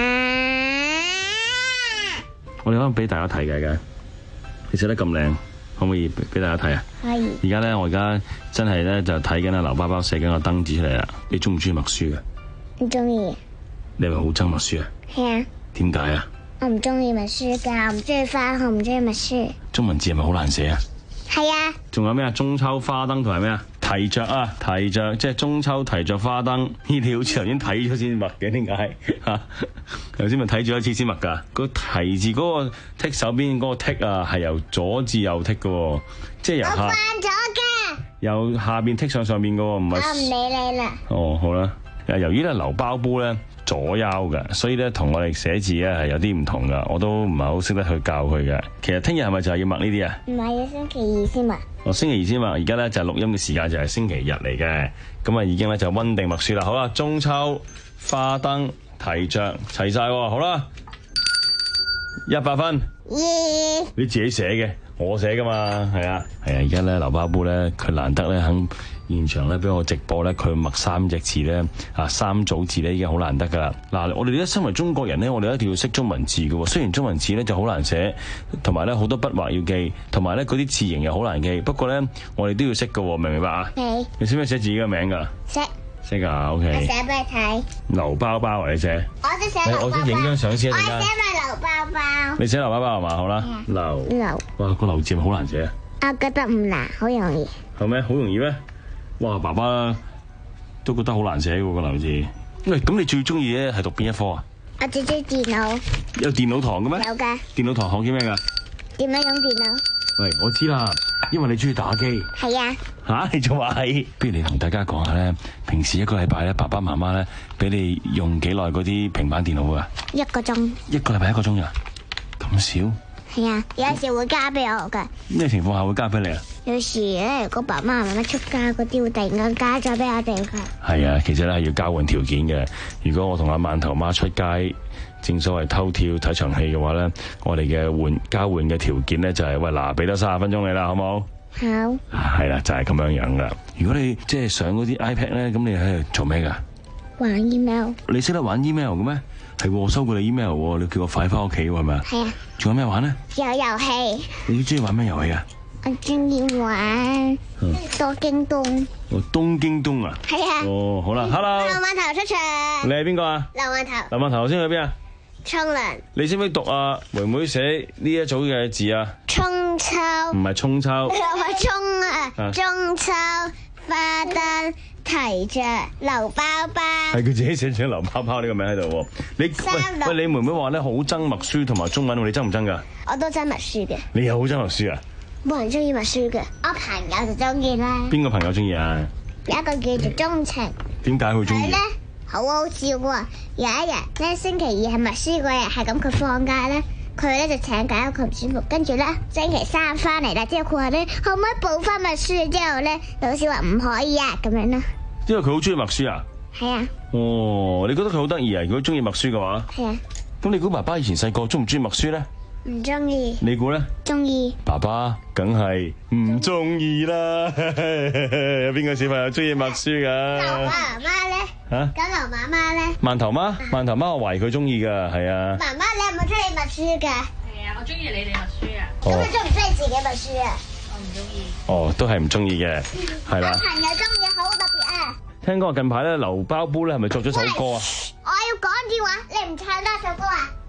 我哋可能俾大家睇嘅嘅，你寫得咁靚，可唔可以俾大家睇啊？ 可以。 而家咧，我而家真係咧就睇緊阿劉包包寫緊個燈字出嚟啦。你中唔中意默書嘅？ 唔中意。 你係咪好憎默書啊？ 係啊。 點解啊？ 我唔中意默書㗎，我唔中意返學，唔中意默書。 中文字係咪好難寫啊？ 係啊。仲有咩啊？中秋花燈同埋咩啊？提着啊，提着，即係中秋提着花燈。咦，你好似頭先睇咗先默嘅，點解嚇？頭先咪睇咗一次先默㗎。個提字嗰個剔手邊嗰個剔啊，係由左至右剔嘅喎，即係由下。 我慣咗㗎。 由下邊剔上上邊嘅喎，唔係。 我唔理你啦。 哦，好啦。由於咧劉包煲咧左腰嘅，所以咧同我哋寫字咧係有啲唔同噶，我都唔係好識得去教佢嘅。其實聽日係咪就係要默呢啲啊？ 唔係啊，星期二先默。 哦，星期二先默。而家咧就係錄音嘅時間就係星期日嚟嘅，咁啊已經咧就溫定默書啦。好啦，中秋花燈提着齊晒，好啦，一百分。 耶！ 你自己寫嘅，我寫噶嘛，係啊，係啊。而家咧劉包煲咧，佢難得咧肯現場咧俾我直播咧，佢默三隻字咧，啊三組字咧已經好難得噶啦。嗱，我哋咧身為中國人咧，我哋一定要識中文字嘅喎。雖然中文字咧就好難寫，同埋咧好多筆畫要記，同埋咧嗰啲字形又好難記。不過咧，我哋都要識嘅喎，明唔明白啊？ 係。 你識唔識寫自己嘅名㗎？ 識。 識啊 ，OK。 我寫俾你睇。 劉包包啊，你寫。 我識寫劉包包。 我先影張相先啊， 我陣間。 寫埋劉包包。 你寫劉包包係嘛？好啦，劉。 劉。 哇，個劉字係咪好難寫啊？ 我覺得唔難，好容易。 係咩？好容易咩？哇！爸爸都覺得好難寫喎個劉字。喂，咁你最中意咧係讀邊一科啊？ 我最中意電腦。 有電腦堂嘅咩？ 有㗎。 電腦堂學啲咩㗎？ 點樣用電腦？ 喂，我知啦，因為你中意打機。 係啊。 吓，你仲話係？不如你同大家講下咧，平時一個禮拜咧，爸爸媽媽咧俾你用幾耐嗰啲平板電腦啊？ 一個鐘。一個禮拜一個鐘呀？咁少？ 係啊，有時會加俾我㗎。 咩情況下會加俾你啊？ 有時咧，如果爸爸媽媽出街嗰啲會突然間加咗俾我哋㗎。 係啊，其實咧係要交換條件嘅。如果我同阿饅頭媽出街，正所謂偷跳睇場戲嘅話咧，我哋嘅換交換嘅條件咧就係、是、喂嗱，俾多三十分鐘你啦，好冇？ 好。 係啦，就係、是、咁樣樣噶。如果你即係上嗰啲 iPad 咧，咁你喺度做咩噶？ 玩 email。你識得玩 email 嘅咩？係喎，收過你 email 喎，你叫我快翻屋企喎，係咪啊？ 係啊。 仲有咩玩咧？ 有遊戲。 你中意玩咩遊戲啊？ 我中意玩多京東。 哦，東京東啊？ 係啊。 哦，好啦 ，Hello。 劉饅頭出場。 你係邊個啊？ 劉饅頭。 劉饅頭頭先去邊啊？ 沖涼。你識唔識讀啊？妹妹寫呢一組嘅字啊？ 中秋。 唔係沖秋。 我中啊！中秋花燈提着劉包包。 係佢自己寫咗劉包包呢個名喺度喎。你喂喂，你妹妹話咧好憎默書同埋中文，你憎唔憎噶？ 我都憎默書嘅。 你又好憎默書啊？ 冇人中意默書嘅，我朋友就中意啦。 邊個朋友中意啊？ 有一個叫做鍾情。 點解佢中意？ 佢咧好好笑喎！有一日咧星期二係默書嗰日，係咁佢放假咧，佢咧就請假，佢唔舒服。跟住咧星期三翻嚟啦，之後佢話咧可唔可以補翻默書？之後咧老師話唔可以啊，咁樣啦。 因為佢好中意默書啊？ 係啊。 哦，你覺得佢好得意啊？如果中意默書嘅話。 係啊。咁你估爸爸以前細個中唔中意默書咧？ 唔中意。 你估咧？ 中意。 爸爸梗係唔中意啦。有邊個小朋友中意默書噶？ 劉媽媽咧？吓？咁劉媽媽咧？ 饅頭媽，饅頭媽，我懷疑佢中意噶，係啊。 媽媽，你係咪中意默書噶？ 係啊，我中意你哋默書啊。 咁你中唔中意自己默書啊？ 我唔中意。 哦，都係唔中意嘅，係啦。 朋友中意好特別啊！ 聽講近排咧，劉包煲咧係咪作咗首歌啊？ 我要講電話，你唔唱多首歌啊？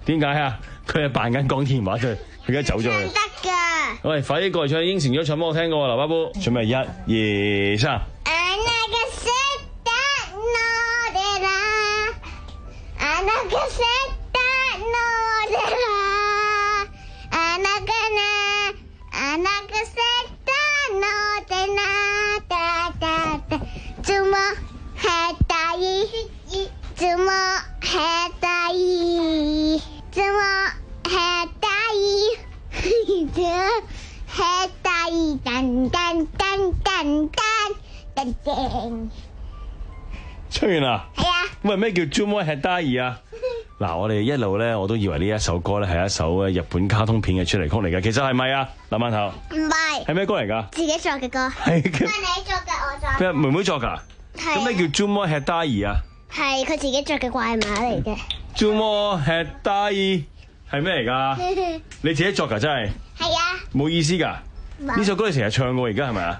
點解啊？佢係扮緊講電話啫，佢而家走咗去。 得㗎。 喂，快啲過嚟唱，應承咗唱俾我聽嘅喎，劉巴布。準備一、二、三。唱完啦？係啊。喂，咩叫 Zumo Hedai 啊？嗱，我哋一路咧，我都以為呢一首歌咧係一首日本卡通片嘅主題曲嚟嘅，其實係咪啊？林饅頭。唔係。係咩歌嚟㗎？ 自己作嘅歌。 係。係你作嘅，我作。 咩？妹妹作㗎？係。咁咩叫 Zumo Hedai 啊？係佢自己作嘅怪馬嚟嘅。 Zumo Hedai 係咩嚟㗎？你自己作㗎真係？係啊。冇意思㗎。呢首歌你成日唱過，而家係咪啊？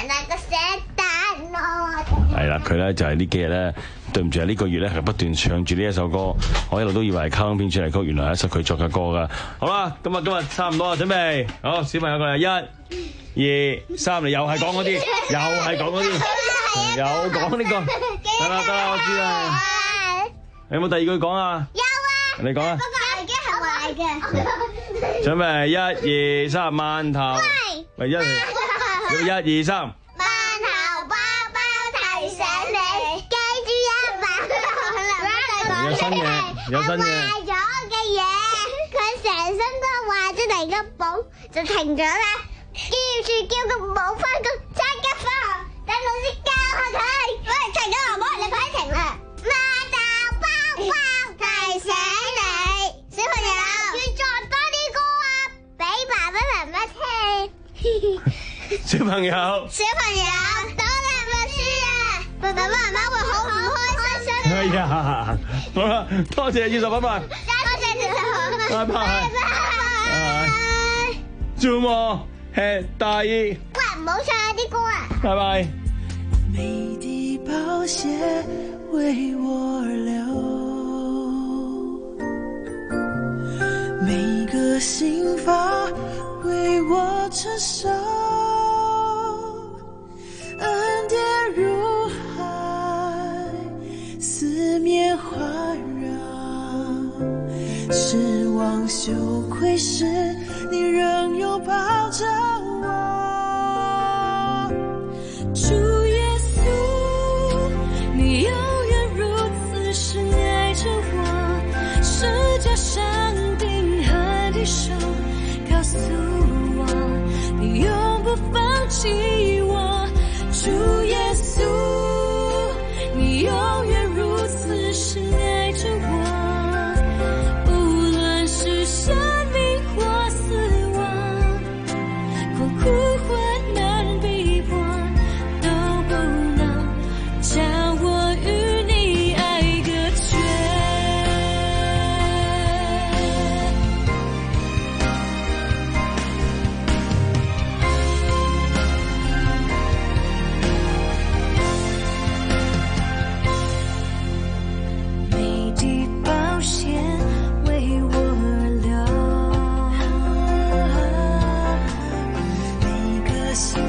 係啦，佢咧就係呢幾日咧，對唔住啊，呢個月咧係不斷唱住呢一首歌，我一路都以為係卡通片主題曲，原來係一首佢作嘅歌噶。好啦，咁啊今日差唔多啦，準備好，小朋友過嚟，一、二、三，你又係講嗰啲，又係講嗰啲，又講呢個，得啦得啦，我知啦。你有冇第二句講啊？有啊。你講啊。不過已經係壞嘅。準備一、二、三，饅頭。喂。喂一。一、二、三。有新嘢，有新嘢。壞咗嘅嘢，佢成身都壞咗，突然間綁就停咗啦。跟住叫佢綁翻個揸吉翻學，等老師教下佢。喂，停咗啦，唔好，你快啲停啦。媽豆包包提醒你，小朋友要作多啲歌啊，俾爸爸媽媽聽。小朋友，小朋友，多啲默書啊，爸爸媽媽會好唔開心。哎呀，好啦，多謝二十，拜拜。多謝二十，拜拜。拜拜。Zumo Hedai。喂，唔好唱啲歌啊。拜拜。 美的保险为我而流，每个心法为我承受，恩典如四面环绕，失望羞愧时，你仍拥抱着我。主耶稣，你永远如此深爱着我，十架上钉痕的手告诉我，你永不放弃我。主耶稣，你永远如此深爱着我，无论是生命或死亡，困苦患难逼迫，都不能将我与你爱隔绝。心